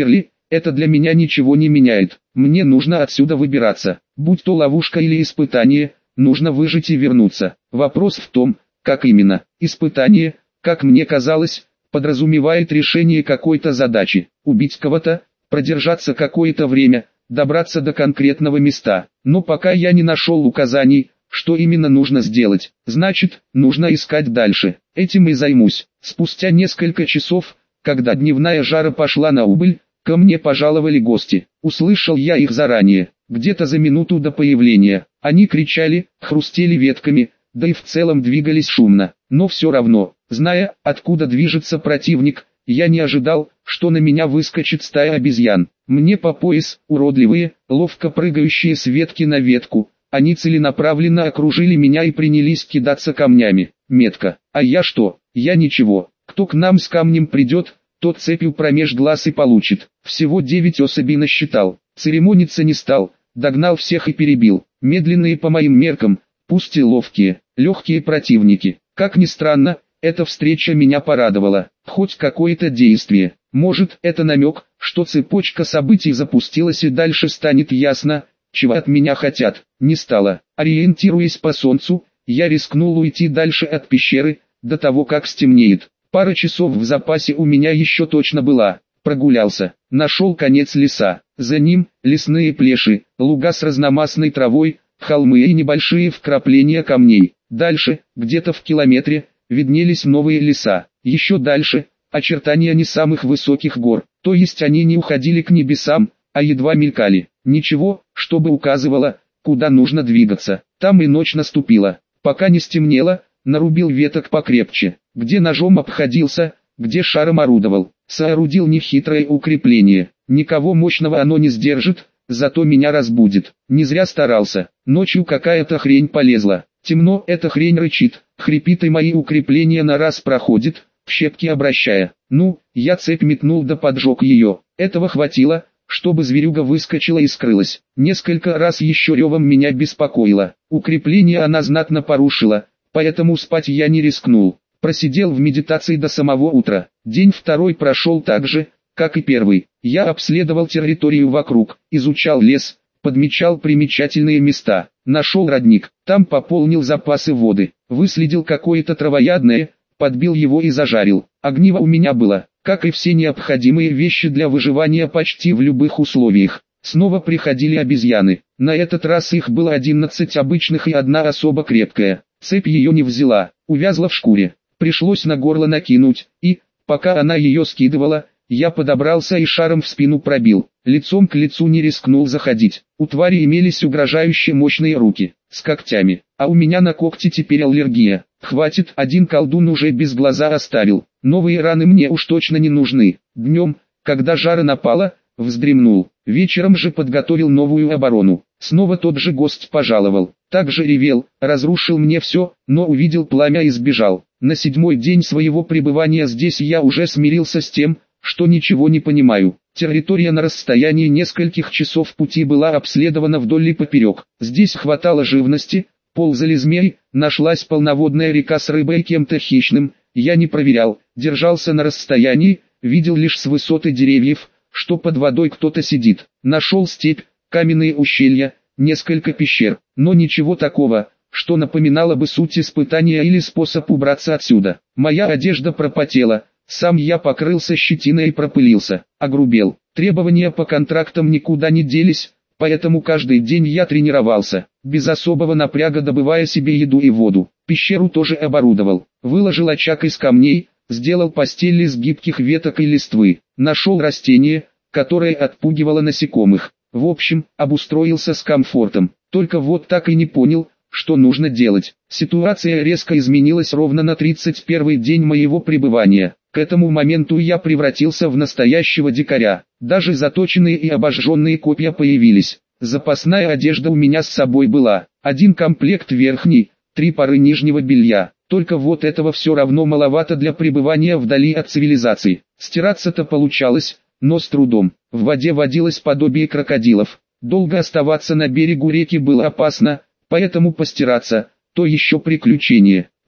это для меня ничего не меняет. Мне нужно отсюда выбираться. Будь то ловушка или испытание, нужно выжить и вернуться. Вопрос в том, как именно. Испытание, как мне казалось, подразумевает решение какой-то задачи. Убить кого-то, продержаться какое-то время, добраться до конкретного места. Но пока я не нашел указаний, что именно нужно сделать, значит, нужно искать дальше. Этим и займусь. Спустя несколько часов, когда дневная жара пошла на убыль, ко мне пожаловали гости. Услышал я их заранее, где-то за минуту до появления. Они кричали, хрустели ветками, да и в целом двигались шумно. Но все равно, зная, откуда движется противник, я не ожидал, что на меня выскочит стая обезьян. Мне по пояс, уродливые, ловко прыгающие с ветки на ветку. Они целенаправленно окружили меня и принялись кидаться камнями. Метко. А я что? Я ничего. Кто к нам с камнем придет, тот цепью промеж глаз и получит. Всего девять особей насчитал. Церемониться не стал, догнал всех и перебил. Медленные по моим меркам, пусть и ловкие, легкие противники. Как ни странно, эта встреча меня порадовала. Хоть какое-то действие. Может, это намек, что цепочка событий запустилась и дальше станет ясно, чего от меня хотят. Не стало. Ориентируясь по солнцу, я рискнул уйти дальше от пещеры, до того как стемнеет. Пара часов в запасе у меня еще точно была. Прогулялся, нашел конец леса. За ним лесные плеши, луга с разномастной травой, холмы и небольшие вкрапления камней. Дальше, где-то в километре, виднелись новые леса. Еще дальше, очертания не самых высоких гор. То есть они не уходили к небесам, а едва мелькали. Ничего, чтобы указывало, куда нужно двигаться. Там и ночь наступила. Пока не стемнело, нарубил веток покрепче. Где ножом обходился, где шаром орудовал. Соорудил нехитрое укрепление. Никого мощного оно не сдержит, зато меня разбудит. Не зря старался. Ночью какая-то хрень полезла. Темно, эта хрень рычит, хрипит и мои укрепления на раз проходит, в щепки обращая. Ну, я цепь метнул да поджег ее. Этого хватило, чтобы зверюга выскочила и скрылась. Несколько раз еще ревом меня беспокоило. Укрепление она знатно порушила, поэтому спать я не рискнул. Просидел в медитации до самого утра. День второй прошел так же, как и первый. Я обследовал территорию вокруг, изучал лес, подмечал примечательные места. Нашел родник, там пополнил запасы воды. Выследил какое-то травоядное, подбил его и зажарил. Огниво у меня было, как и все необходимые вещи для выживания почти в любых условиях. Снова приходили обезьяны. На этот раз их было одиннадцать обычных и одна особо крепкая. Цепь ее не взяла, увязла в шкуре. Пришлось на горло накинуть, и, пока она ее скидывала, я подобрался и шаром в спину пробил. Лицом к лицу не рискнул заходить. У твари имелись угрожающие мощные руки, с когтями. А у меня на когти теперь аллергия. Хватит, один колдун уже без глаза оставил. Новые раны мне уж точно не нужны. Днем, когда жара напала, вздремнул. Вечером же подготовил новую оборону. Снова тот же гость пожаловал. Также ревел, разрушил мне все, но увидел пламя и сбежал. На седьмой день своего пребывания здесь я уже смирился с тем, что ничего не понимаю. Территория на расстоянии нескольких часов пути была обследована вдоль и поперек. Здесь хватало живности, ползали змеи, нашлась полноводная река с рыбой и кем-то хищным. Я не проверял, держался на расстоянии, видел лишь с высоты деревьев, что под водой кто-то сидит. Нашел степь, каменные ущелья, несколько пещер, но ничего такого, что напоминало бы суть испытания или способ убраться отсюда. Моя одежда пропотела, сам я покрылся щетиной и пропылился, огрубел. Требования по контрактам никуда не делись, поэтому каждый день я тренировался, без особого напряга добывая себе еду и воду. Пещеру тоже оборудовал, выложил очаг из камней, сделал постель из гибких веток и листвы, нашел растение, которое отпугивало насекомых. В общем, обустроился с комфортом, только вот так и не понял, что нужно делать. Ситуация резко изменилась ровно на тридцать первый день моего пребывания. К этому моменту я превратился в настоящего дикаря. Даже заточенные и обожженные копья появились. Запасная одежда у меня с собой была. Один комплект верхний, три пары нижнего белья. Только вот этого все равно маловато для пребывания вдали от цивилизации. Стираться-то получалось, но с трудом. В воде водилось подобие крокодилов. Долго оставаться на берегу реки было опасно, поэтому постираться – то еще приключение.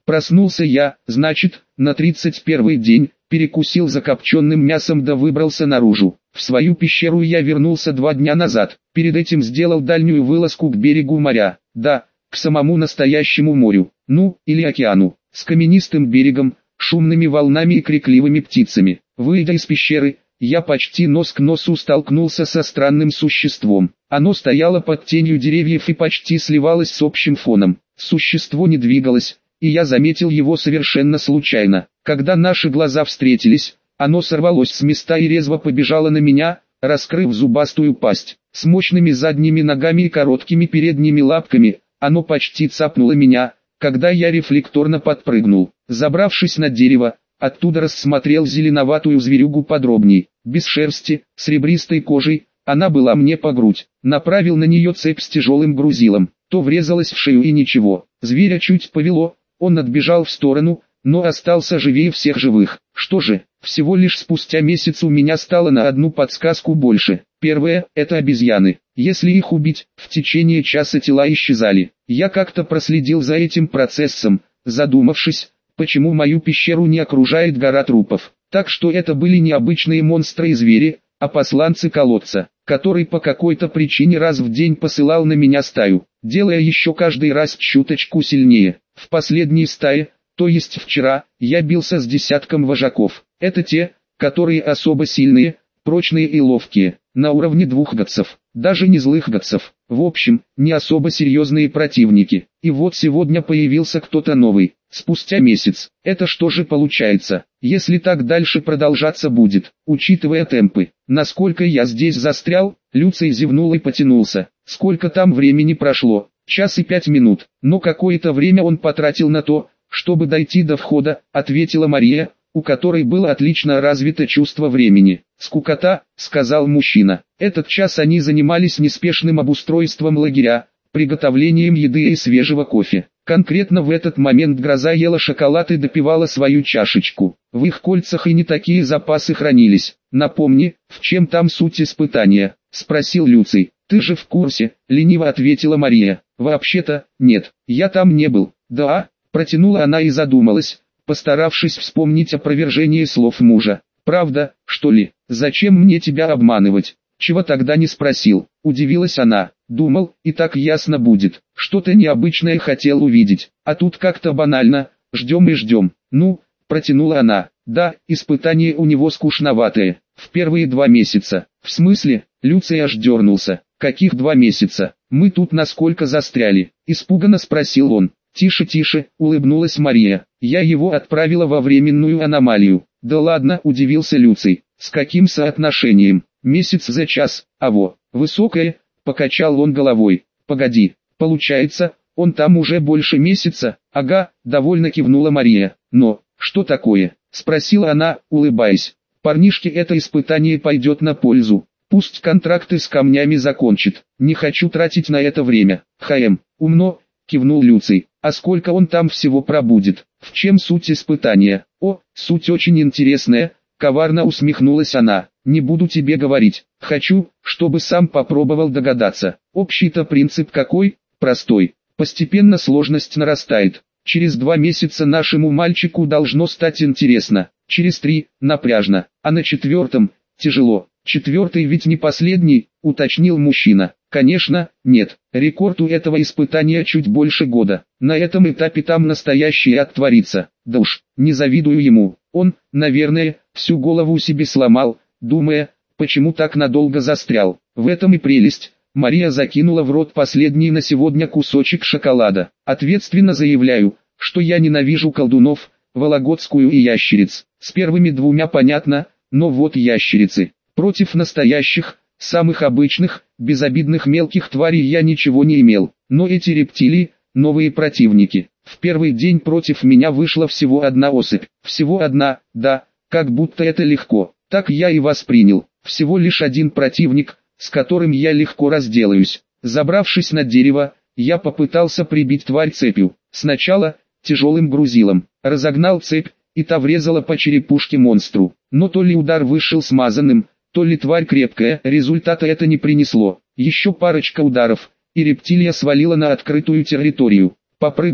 Проснулся я, значит, на тридцать первый день, перекусил закопченным мясом да выбрался наружу. В свою пещеру я вернулся два дня назад, перед этим сделал дальнюю вылазку к берегу моря, да, к самому настоящему морю, ну, или океану, с каменистым берегом, шумными волнами и крикливыми птицами. Выйдя из пещеры, я почти нос к носу столкнулся со странным существом. Оно стояло под тенью деревьев и почти сливалось с общим фоном. Существо не двигалось, и я заметил его совершенно случайно. Когда наши глаза встретились, оно сорвалось с места и резво побежало на меня, раскрыв зубастую пасть. С мощными задними ногами и короткими передними лапками, оно почти цапнуло меня, когда я рефлекторно подпрыгнул. Забравшись на дерево, оттуда рассмотрел зеленоватую зверюгу подробней. Без шерсти, с ребристой кожей, она была мне по грудь. Направил на нее цепь с тяжелым грузилом, то врезалась в шею и ничего. Зверя чуть повело, он отбежал в сторону, но остался живее всех живых. Что же, всего лишь спустя месяц у меня стало на одну подсказку больше. Первое – это обезьяны. Если их убить, в течение часа тела исчезали. Я как-то проследил за этим процессом, задумавшись, почему мою пещеру не окружает гора трупов. Так что это были не обычные монстры и звери, а посланцы колодца, который по какой-то причине раз в день посылал на меня стаю, делая еще каждый раз чуточку сильнее. В последней стае, то есть вчера, я бился с десятком вожаков. Это те, которые особо сильные, прочные и ловкие, на уровне двух гадцев, даже не злых гадцев. В общем, не особо серьезные противники. И вот сегодня появился кто-то новый, спустя месяц. Это что же получается, если так дальше продолжаться будет, учитывая темпы? Насколько я здесь застрял? Люций зевнул и потянулся. Сколько там времени прошло? Час и пять минут. Но какое-то время он потратил на то, чтобы дойти до входа, ответила Мария, у которой было отлично развито чувство времени. «Скукота», — сказал мужчина. Этот час они занимались неспешным обустройством лагеря, приготовлением еды и свежего кофе. Конкретно в этот момент Гроза ела шоколад и допивала свою чашечку. В их кольцах и не такие запасы хранились. «Напомни, в чем там суть испытания?» — спросил Люций. «Ты же в курсе», — лениво ответила Мария. «Вообще-то, нет, я там не был». «Да?» — протянула она и задумалась, постаравшись вспомнить опровержение слов мужа. «Правда, что ли? Зачем мне тебя обманывать? Чего тогда не спросил?» — удивилась она. «Думал, и так ясно будет. Что-то необычное хотел увидеть. А тут как-то банально, ждем и ждем». «Ну», — протянула она. «Да, испытание у него скучноватое. В первые два месяца». «В смысле?» — Люций аж дернулся. «Каких два месяца? Мы тут насколько застряли?» — испуганно спросил он. «Тише, тише», — улыбнулась Мария. «Я его отправила во временную аномалию». «Да ладно», — удивился Люций. «С каким соотношением? Месяц за час, а во, высокое», — покачал он головой. «Погоди, получается, он там уже больше месяца?» «Ага», — довольно кивнула Мария. «Но, что такое?» — спросила она, улыбаясь. «Парнишке это испытание пойдет на пользу. Пусть контракты с камнями закончит. Не хочу тратить на это время». «Хм, умно», — кивнул Люций. «А сколько он там всего пробудет? В чем суть испытания?» «О, суть очень интересная», — коварно усмехнулась она. «Не буду тебе говорить. Хочу, чтобы сам попробовал догадаться. Общий-то принцип какой? Простой. Постепенно сложность нарастает. Через два месяца нашему мальчику должно стать интересно. Через три – напряжно. А на четвертом – тяжело. Четвертый ведь не последний», — уточнил мужчина. «Конечно, нет. Рекорд у этого испытания чуть больше года. На этом этапе там настоящее оттворится. Да уж, не завидую ему. Он, наверное, всю голову себе сломал, думая, почему так надолго застрял. В этом и прелесть». Мария закинула в рот последний на сегодня кусочек шоколада. «Ответственно заявляю, что я ненавижу колдунов, вологодскую и ящериц. С первыми двумя понятно, но вот ящерицы. Против настоящих, самых обычных, безобидных мелких тварей я ничего не имел. Но эти рептилии – новые противники. В первый день против меня вышла всего одна особь. Всего одна, да, как будто это легко. Так я и воспринял. Всего лишь один противник, с которым я легко разделаюсь. Забравшись на дерево, я попытался прибить тварь цепью. Сначала тяжелым грузилом. Разогнал цепь, и та врезала по черепушке монстру. Но то ли удар вышел смазанным, то ли тварь крепкая, результата это не принесло. Еще парочка ударов, и рептилия свалила на открытую территорию. Попрыгала,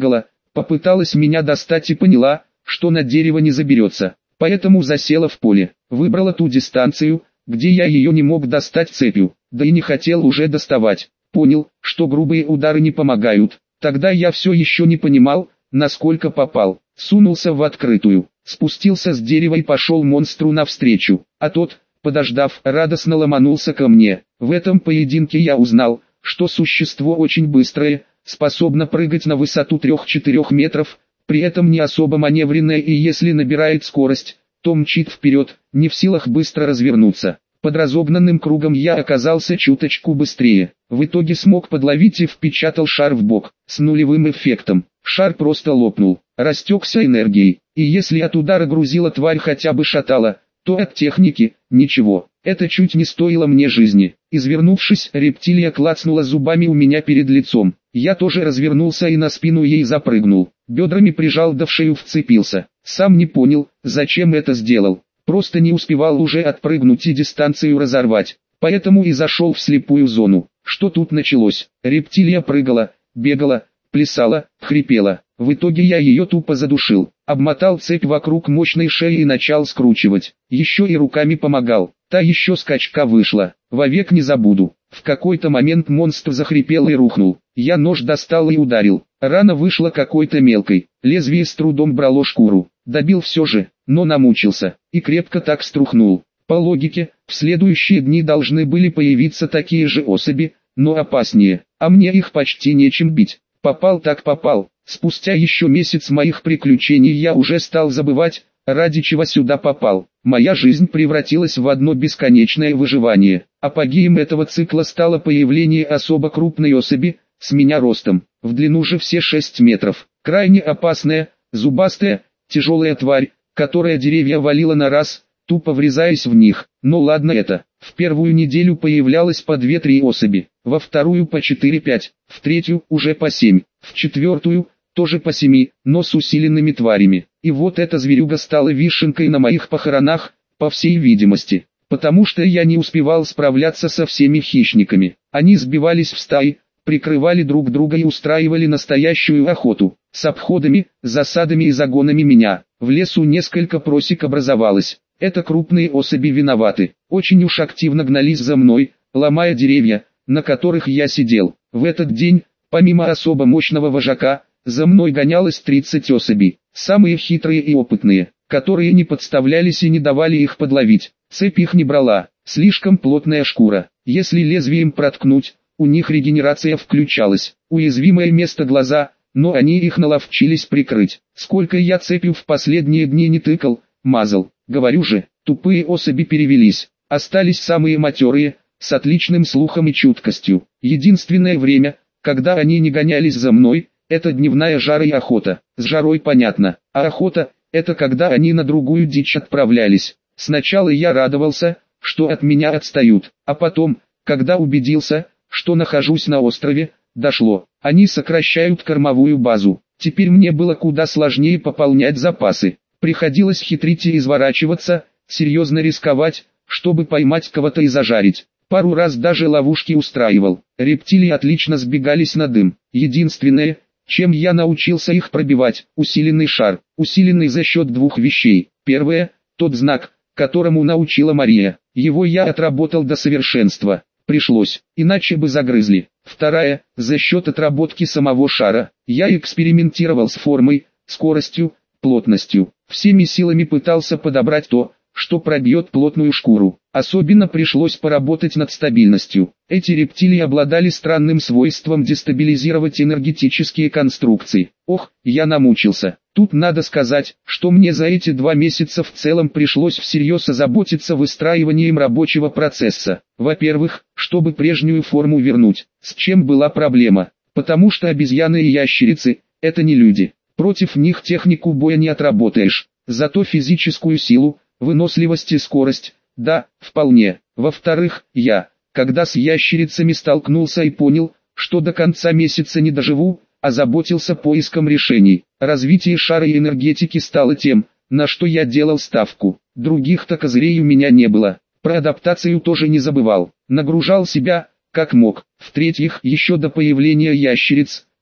Попыталась меня достать и поняла, что на дерево не заберется. Поэтому засела в поле, выбрала ту дистанцию, где я ее не мог достать цепью, да и не хотел уже доставать. Понял, что грубые удары не помогают. Тогда я все еще не понимал, насколько попал. Сунулся в открытую, спустился с дерева и пошел монстру навстречу, а тот, подождав, радостно ломанулся ко мне. В этом поединке я узнал, что существо очень быстрое, способно прыгать на высоту трёх-четырёх метров, при этом не особо маневренное, и если набирает скорость, то мчит вперед, не в силах быстро развернуться. Под разогнанным кругом я оказался чуточку быстрее. В итоге смог подловить и впечатал шар в бок, с нулевым эффектом. Шар просто лопнул, растекся энергией, и если от удара грузила тварь хотя бы шатала, то от техники – ничего. Это чуть не стоило мне жизни. Извернувшись, рептилия клацнула зубами у меня перед лицом. Я тоже развернулся и на спину ей запрыгнул. Бедрами прижал, да в шею вцепился. Сам не понял, зачем это сделал. Просто не успевал уже отпрыгнуть и дистанцию разорвать. Поэтому и зашел в слепую зону. Что тут началось? Рептилия прыгала, бегала, плясала, хрипела. В итоге я ее тупо задушил. Обмотал цепь вокруг мощной шеи и начал скручивать. Еще и руками помогал. Та еще скачка вышла. Вовек не забуду. В какой-то момент монстр захрипел и рухнул. Я нож достал и ударил. Рана вышла какой-то мелкой. Лезвие с трудом брало шкуру. Добил все же, но намучился. И крепко так струхнул. По логике, в следующие дни должны были появиться такие же особи, но опаснее. А мне их почти нечем бить. Попал так попал. Спустя еще месяц моих приключений я уже стал забывать, ради чего сюда попал. Моя жизнь превратилась в одно бесконечное выживание. Апогеем этого цикла стало появление особо крупной особи, с меня ростом, в длину же все шесть метров. Крайне опасная, зубастая, тяжелая тварь, которая деревья валила на раз, тупо врезаясь в них. Но ладно это. В первую неделю появлялось по две-три особи, во вторую по четыре-пять, в третью уже по семь, в четвертую тоже по семи, но с усиленными тварями. И вот эта зверюга стала вишенкой на моих похоронах, по всей видимости, потому что я не успевал справляться со всеми хищниками. Они сбивались в стаи, прикрывали друг друга и устраивали настоящую охоту, с обходами, засадами и загонами меня. В лесу несколько просек образовалось. Это крупные особи виноваты, очень уж активно гнались за мной, ломая деревья, на которых я сидел. В этот день, помимо особо мощного вожака, за мной гонялось тридцать особей, самые хитрые и опытные, которые не подставлялись и не давали их подловить. Цепь их не брала, слишком плотная шкура. Если лезвием проткнуть, у них регенерация включалась. Уязвимое место глаза, но они их наловчились прикрыть. Сколько я цепью в последние дни не тыкал, мазал. Говорю же, тупые особи перевелись. Остались самые матерые, с отличным слухом и чуткостью. Единственное время, когда они не гонялись за мной, это дневная жара и охота. С жарой понятно, а охота – это когда они на другую дичь отправлялись. Сначала я радовался, что от меня отстают, а потом, когда убедился, что нахожусь на острове, дошло. Они сокращают кормовую базу. Теперь мне было куда сложнее пополнять запасы. Приходилось хитрить и изворачиваться, серьезно рисковать, чтобы поймать кого-то и зажарить. Пару раз даже ловушки устраивал. Рептилии отлично сбегались на дым. Единственное, чем я научился их пробивать, усиленный шар. Усиленный за счет двух вещей. Первое, тот знак, которому научила Мария. Его я отработал до совершенства. Пришлось, иначе бы загрызли. Вторая, за счет отработки самого шара. Я экспериментировал с формой, скоростью, плотностью. Всеми силами пытался подобрать то, что пробьет плотную шкуру. Особенно пришлось поработать над стабильностью. Эти рептилии обладали странным свойством дестабилизировать энергетические конструкции. Ох, я намучился. Тут надо сказать, что мне за эти два месяца в целом пришлось всерьез озаботиться выстраиванием рабочего процесса. Во-первых, чтобы прежнюю форму вернуть, с чем была проблема. Потому что обезьяны и ящерицы – это не люди. Против них технику боя не отработаешь. Зато физическую силу, выносливость и скорость, да, вполне. Во-вторых, я, когда с ящерицами столкнулся и понял, что до конца месяца не доживу, озаботился поиском решений. Развитие шара и энергетики стало тем, на что я делал ставку. Других-то козырей у меня не было. Про адаптацию тоже не забывал. Нагружал себя, как мог. В-третьих, еще до появления ящериц,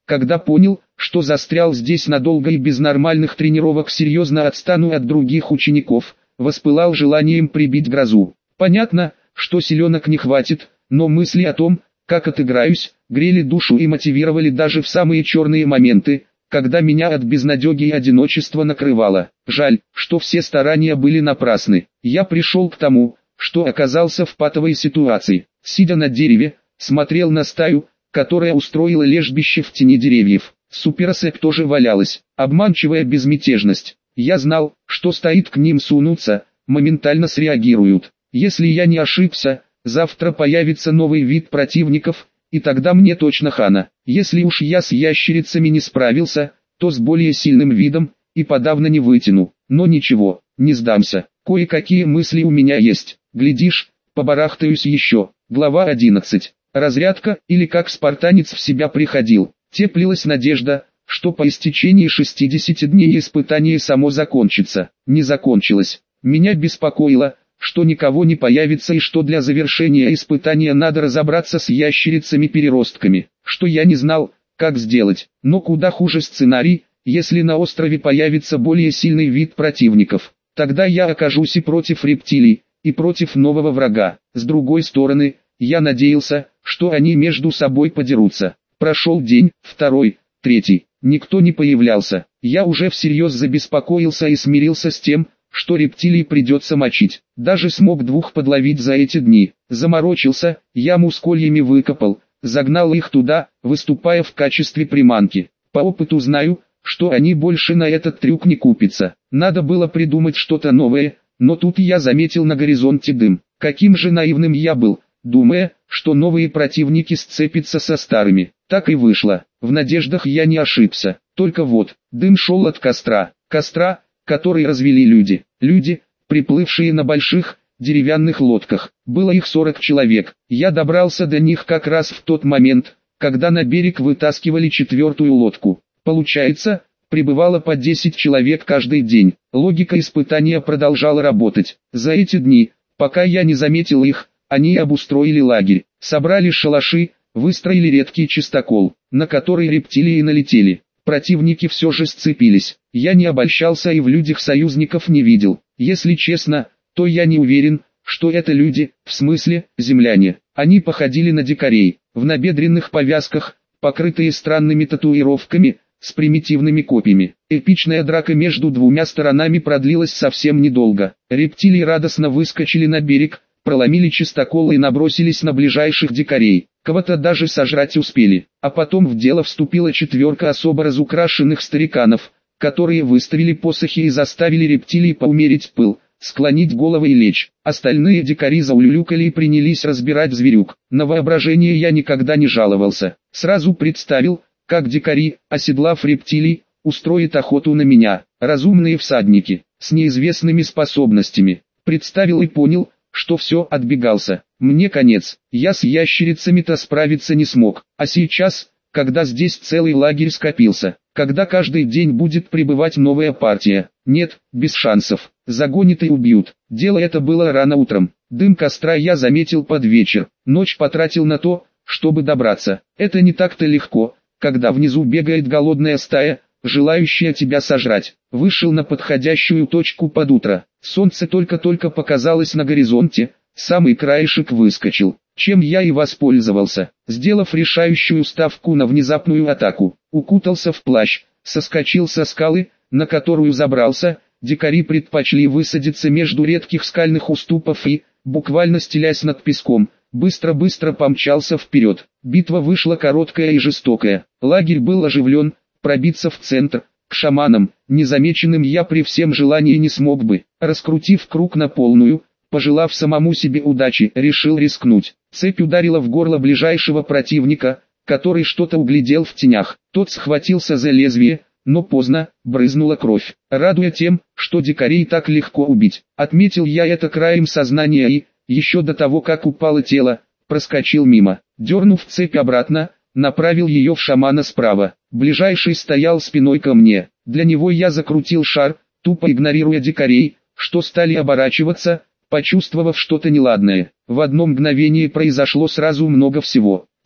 Когда понял, что застрял здесь надолго и без нормальных тренировок серьезно отстану от других учеников, воспылал желанием прибить грозу. Понятно, что силенок не хватит, но мысли о том, как отыграюсь, грели душу и мотивировали даже в самые черные моменты, когда меня от безнадеги и одиночества накрывало. Жаль, что все старания были напрасны. Я пришел к тому, что оказался в патовой ситуации. Сидя на дереве, смотрел на стаю, которая устроила лежбище в тени деревьев. Суперсек тоже валялась, обманчивая безмятежность. Я знал, что стоит к ним сунуться, моментально среагируют. Если я не ошибся, завтра появится новый вид противников, и тогда мне точно хана. Если уж я с ящерицами не справился, то с более сильным видом, и подавно не вытяну. Но ничего, не сдамся. Кое-какие мысли у меня есть. Глядишь, побарахтаюсь еще. Глава одиннадцать. Разрядка, или как спартанец в себя приходил. Теплилась надежда, что по истечении шестидесяти дней испытание само закончится. Не закончилось. Меня беспокоило, что никого не появится и что для завершения испытания надо разобраться с ящерицами-переростками, что я не знал, как сделать. Но куда хуже сценарий, если на острове появится более сильный вид противников. Тогда я окажусь и против рептилий, и против нового врага. С другой стороны, я надеялся, что они между собой подерутся. Прошел день, второй, третий, никто не появлялся. Я уже всерьез забеспокоился и смирился с тем, что рептилий придется мочить. Даже смог двух подловить за эти дни. Заморочился, яму с кольями выкопал, загнал их туда, выступая в качестве приманки. По опыту знаю, что они больше на этот трюк не купятся. Надо было придумать что-то новое, но тут я заметил на горизонте дым. Каким же наивным я был, думая, что новые противники сцепятся со старыми. Так и вышло. В надеждах я не ошибся. Только вот, дым шел от костра. Костра, который развели люди. Люди, приплывшие на больших, деревянных лодках. Было их сорок человек. Я добрался до них как раз в тот момент, когда на берег вытаскивали четвертую лодку. Получается, прибывало по десять человек каждый день. Логика испытания продолжала работать. За эти дни, пока я не заметил их, они обустроили лагерь, собрали шалаши, выстроили редкий чистокол, на который рептилии налетели. Противники все же сцепились. Я не обольщался и в людях союзников не видел. Если честно, то я не уверен, что это люди, в смысле, земляне. Они походили на дикарей, в набедренных повязках, покрытые странными татуировками, с примитивными копьями. Эпичная драка между двумя сторонами продлилась совсем недолго. Рептилии радостно выскочили на берег, проломили чистокол и набросились на ближайших дикарей. Кого-то даже сожрать успели. А потом в дело вступила четверка особо разукрашенных стариканов, которые выставили посохи и заставили рептилий поумерить пыл, склонить головы и лечь. Остальные дикари заулюлюкали и принялись разбирать зверюк. На воображение я никогда не жаловался. Сразу представил, как дикари, оседлав рептилий, устроят охоту на меня. Разумные всадники, с неизвестными способностями. Представил и понял, что все, отбегался. Мне конец. Я с ящерицами-то справиться не смог. А сейчас, когда здесь целый лагерь скопился, когда каждый день будет прибывать новая партия, нет, без шансов. Загонят и убьют. Дело это было рано утром. Дым костра я заметил под вечер. Ночь потратил на то, чтобы добраться. Это не так-то легко, когда внизу бегает голодная стая, желающая тебя сожрать. Вышел на подходящую точку под утро. Солнце только-только показалось на горизонте, самый краешек выскочил, чем я и воспользовался, сделав решающую ставку на внезапную атаку. Укутался в плащ, соскочил со скалы, на которую забрался. Дикари предпочли высадиться между редких скальных уступов и, буквально стелясь над песком, быстро-быстро помчался вперед. Битва вышла короткая и жестокая. Лагерь был оживлен, пробиться в центр, к шаманам, незамеченным я при всем желании не смог бы. Раскрутив круг на полную, пожелав самому себе удачи, решил рискнуть. Цепь ударила в горло ближайшего противника, который что-то углядел в тенях. Тот схватился за лезвие, но поздно, брызнула кровь. Радуя тем, что дикарей так легко убить, отметил я это краем сознания и, еще до того как упало тело, проскочил мимо. Дернув цепь обратно, направил ее в шамана справа. Ближайший стоял спиной ко мне. Для него я закрутил шар, тупо игнорируя дикарей, что стали оборачиваться, почувствовав что-то неладное. В одно мгновение произошло сразу много всего.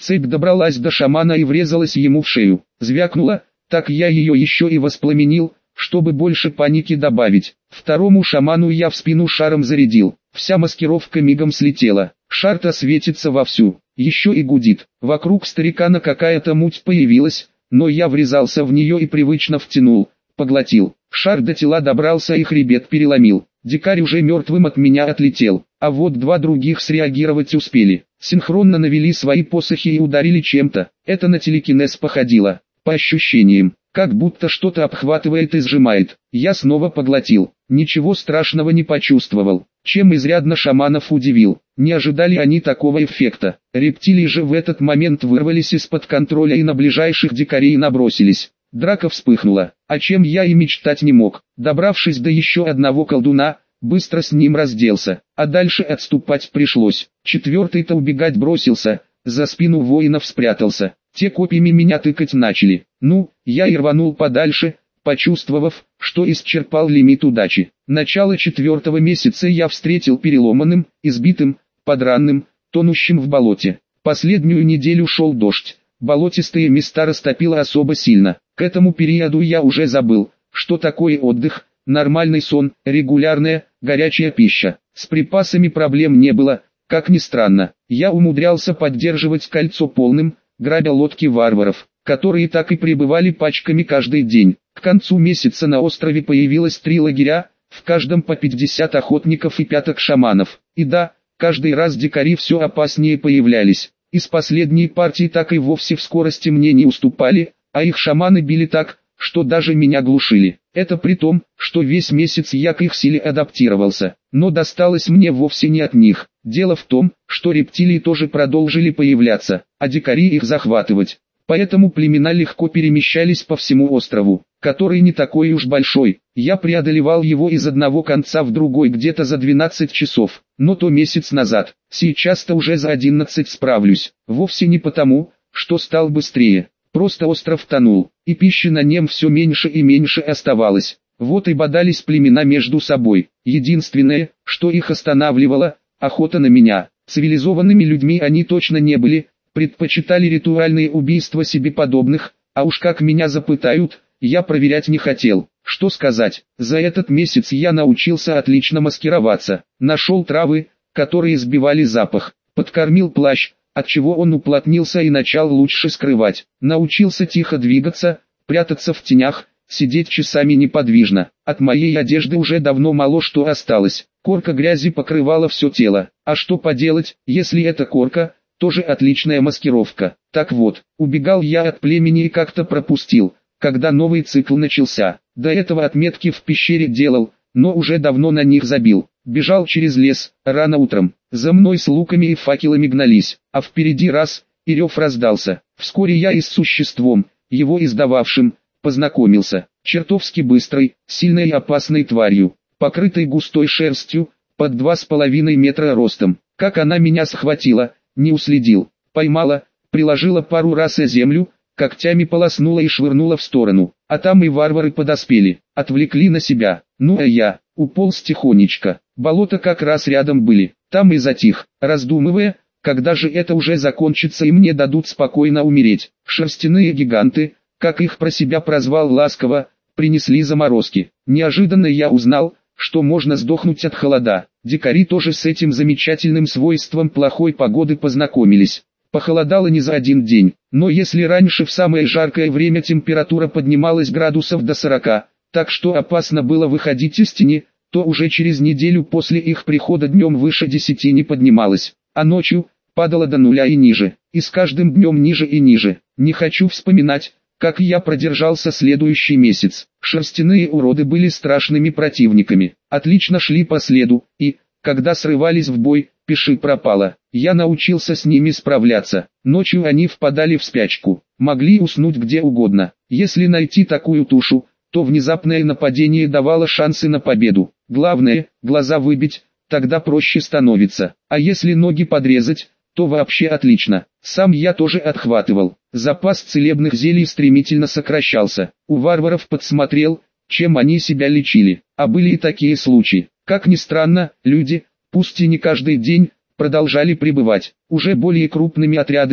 Цепь добралась до шамана и врезалась ему в шею. Звякнула, так я ее еще и воспламенил, чтобы больше паники добавить. Второму шаману я в спину шаром зарядил. Вся маскировка мигом слетела. Шар-то светится вовсю, еще и гудит. Вокруг старикана какая-то муть появилась, но я врезался в нее и привычно втянул, поглотил. Шар до тела добрался и хребет переломил. Дикарь уже мертвым от меня отлетел, а вот два других среагировать успели. Синхронно навели свои посохи и ударили чем-то. Это на телекинез походило. По ощущениям, как будто что-то обхватывает и сжимает. Я снова поглотил. Ничего страшного не почувствовал, чем изрядно шаманов удивил. Не ожидали они такого эффекта. Рептилии же в этот момент вырвались из-под контроля и на ближайших дикарей набросились. Драка вспыхнула, о чем я и мечтать не мог. Добравшись до еще одного колдуна, быстро с ним разделся, а дальше отступать пришлось. Четвертый-то убегать бросился, за спину воинов спрятался. Те копьями меня тыкать начали. Ну, я и рванул подальше, почувствовав, что исчерпал лимит удачи. Начало четвертого месяца я встретил переломанным, избитым, подранным, тонущим в болоте. Последнюю неделю шел дождь. Болотистые места растопило особо сильно. К этому периоду я уже забыл, что такое отдых, нормальный сон, регулярная, горячая пища. С припасами проблем не было, как ни странно. Я умудрялся поддерживать кольцо полным, грабя лодки варваров, которые так и прибывали пачками каждый день. К концу месяца на острове появилось три лагеря, в каждом по пятьдесят охотников и пяток шаманов. И да, каждый раз дикари все опаснее появлялись. Из последней партии так и вовсе в скорости мне не уступали, а их шаманы били так, что даже меня глушили. Это при том, что весь месяц я к их силе адаптировался, но досталось мне вовсе не от них. Дело в том, что рептилии тоже продолжили появляться, а дикари их захватывать. Поэтому племена легко перемещались по всему острову, который не такой уж большой. Я преодолевал его из одного конца в другой где-то за двенадцать часов, но то месяц назад. Сейчас-то уже за одиннадцать справлюсь. Вовсе не потому, что стал быстрее. Просто остров тонул, и пищи на нем все меньше и меньше оставалось. Вот и бодались племена между собой. Единственное, что их останавливало, охота на меня. Цивилизованными людьми они точно не были, предпочитали ритуальные убийства себе подобных, а уж как меня запытают, я проверять не хотел. Что сказать, за этот месяц я научился отлично маскироваться. Нашел травы, которые сбивали запах, подкормил плащ, отчего он уплотнился и начал лучше скрывать. Научился тихо двигаться, прятаться в тенях, сидеть часами неподвижно. От моей одежды уже давно мало что осталось. Корка грязи покрывала все тело. А что поделать, если это корка, тоже отличная маскировка. Так вот, убегал я от племени и как-то пропустил, когда новый цикл начался. До этого отметки в пещере делал, но уже давно на них забил. Бежал через лес, рано утром. За мной с луками и факелами гнались, а впереди раз, и рев раздался. Вскоре я и с существом, его издававшим, познакомился. Чертовски быстрой, сильной и опасной тварью, покрытой густой шерстью, под два с половиной метра ростом. Как она меня схватила, не уследил. Поймала, приложила пару раз о землю, когтями полоснула и швырнула в сторону. А там и варвары подоспели, отвлекли на себя. Ну а я, уполз тихонечко. Болота как раз рядом были, там и затих, раздумывая, когда же это уже закончится и мне дадут спокойно умереть. Шерстяные гиганты, как их про себя прозвал ласково, принесли заморозки. Неожиданно я узнал, что можно сдохнуть от холода. Дикари тоже с этим замечательным свойством плохой погоды познакомились. Похолодало не за один день, но если раньше в самое жаркое время температура поднималась градусов до сорока, так что опасно было выходить из тени, то уже через неделю после их прихода днем выше десяти не поднималась, а ночью падала до нуля и ниже, и с каждым днем ниже и ниже. Не хочу вспоминать, как я продержался следующий месяц. Шерстяные уроды были страшными противниками, отлично шли по следу, и, когда срывались в бой, пиши пропало. Я научился с ними справляться. Ночью они впадали в спячку, могли уснуть где угодно. Если найти такую тушу, то внезапное нападение давало шансы на победу. Главное, глаза выбить, тогда проще становится. А если ноги подрезать, то вообще отлично. Сам я тоже отхватывал. Запас целебных зелий стремительно сокращался. У варваров подсмотрел, чем они себя лечили. А были и такие случаи. Как ни странно, люди, пусть и не каждый день, продолжали прибывать. Уже более крупными отрядами,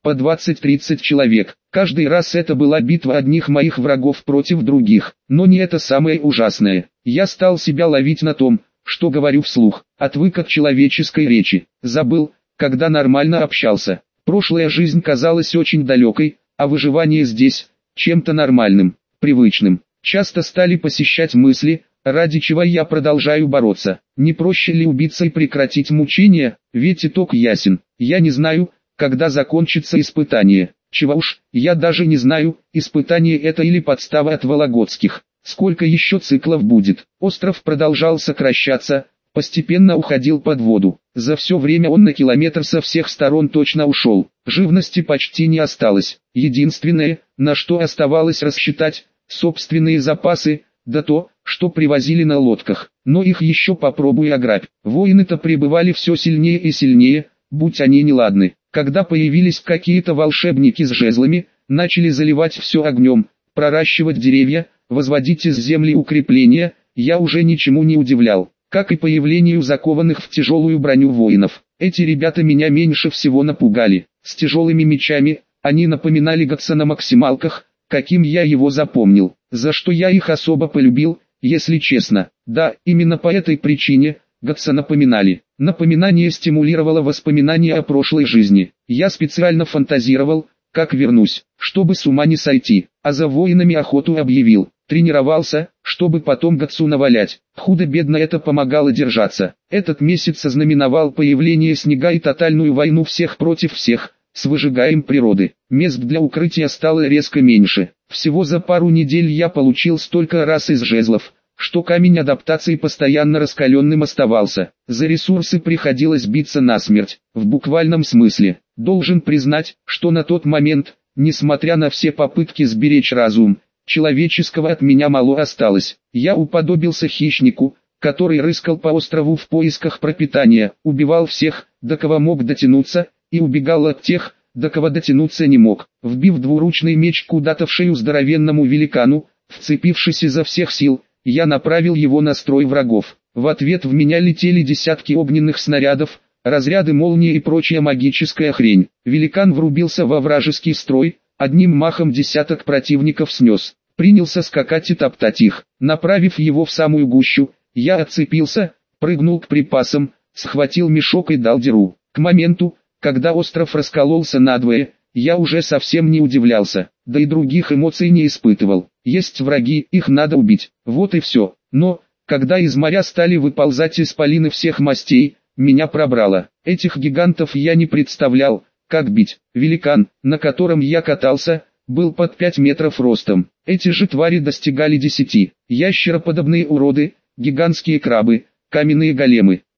по двадцать-тридцать человек. Каждый раз это была битва одних моих врагов против других. Но не это самое ужасное. Я стал себя ловить на том, что говорю вслух. Отвык от человеческой речи. Забыл, когда нормально общался. Прошлая жизнь казалась очень далекой, а выживание здесь – чем-то нормальным, привычным. Часто стали посещать мысли, ради чего я продолжаю бороться. Не проще ли убиться и прекратить мучения, ведь итог ясен. Я не знаю, когда закончится испытание. Чего уж, я даже не знаю, испытание это или подстава от Вологодских. Сколько еще циклов будет? Остров продолжал сокращаться, постепенно уходил под воду. За все время он на километр со всех сторон точно ушел. Живности почти не осталось. Единственное, на что оставалось рассчитать, собственные запасы, да то, что привозили на лодках. Но их еще попробуй ограбь. Воины-то прибывали все сильнее и сильнее, будь они неладны. Когда появились какие-то волшебники с жезлами, начали заливать все огнем, проращивать деревья, возводить из земли укрепления, я уже ничему не удивлял. Как и появлению закованных в тяжелую броню воинов. Эти ребята меня меньше всего напугали. С тяжелыми мечами, они напоминали Гатса на максималках, каким я его запомнил. За что я их особо полюбил, если честно. Да, именно по этой причине, Гатса напоминали. Напоминание стимулировало воспоминания о прошлой жизни. Я специально фантазировал, как вернусь, чтобы с ума не сойти, а за воинами охоту объявил. Тренировался, чтобы потом Гатсу навалять. Худо-бедно это помогало держаться. Этот месяц ознаменовал появление снега и тотальную войну всех против всех, с выжигаем природы. Мест для укрытия стало резко меньше. Всего за пару недель я получил столько раз из жезлов, что камень адаптации постоянно раскаленным оставался. За ресурсы приходилось биться насмерть, в буквальном смысле. Должен признать, что на тот момент, несмотря на все попытки сберечь разум, человеческого от меня мало осталось. Я уподобился хищнику, который рыскал по острову в поисках пропитания, убивал всех, до кого мог дотянуться, и убегал от тех, до кого дотянуться не мог. Вбив двуручный меч куда-то в шею здоровенному великану, вцепившись изо всех сил, я направил его на строй врагов. В ответ в меня летели десятки огненных снарядов, разряды молнии и прочая магическая хрень. Великан врубился во вражеский строй, одним махом десяток противников снес. Принялся скакать и топтать их. Направив его в самую гущу, я отцепился, прыгнул к припасам, схватил мешок и дал дёру. К моменту, когда остров раскололся надвое, я уже совсем не удивлялся, да и других эмоций не испытывал. Есть враги, их надо убить, вот и все. Но, когда из моря стали выползать исполины всех мастей, меня пробрало. Этих гигантов я не представлял, как бить. Великан, на котором я катался, был под пять метров ростом. Эти же твари достигали десяти. Ящероподобные уроды, гигантские крабы, каменные големы.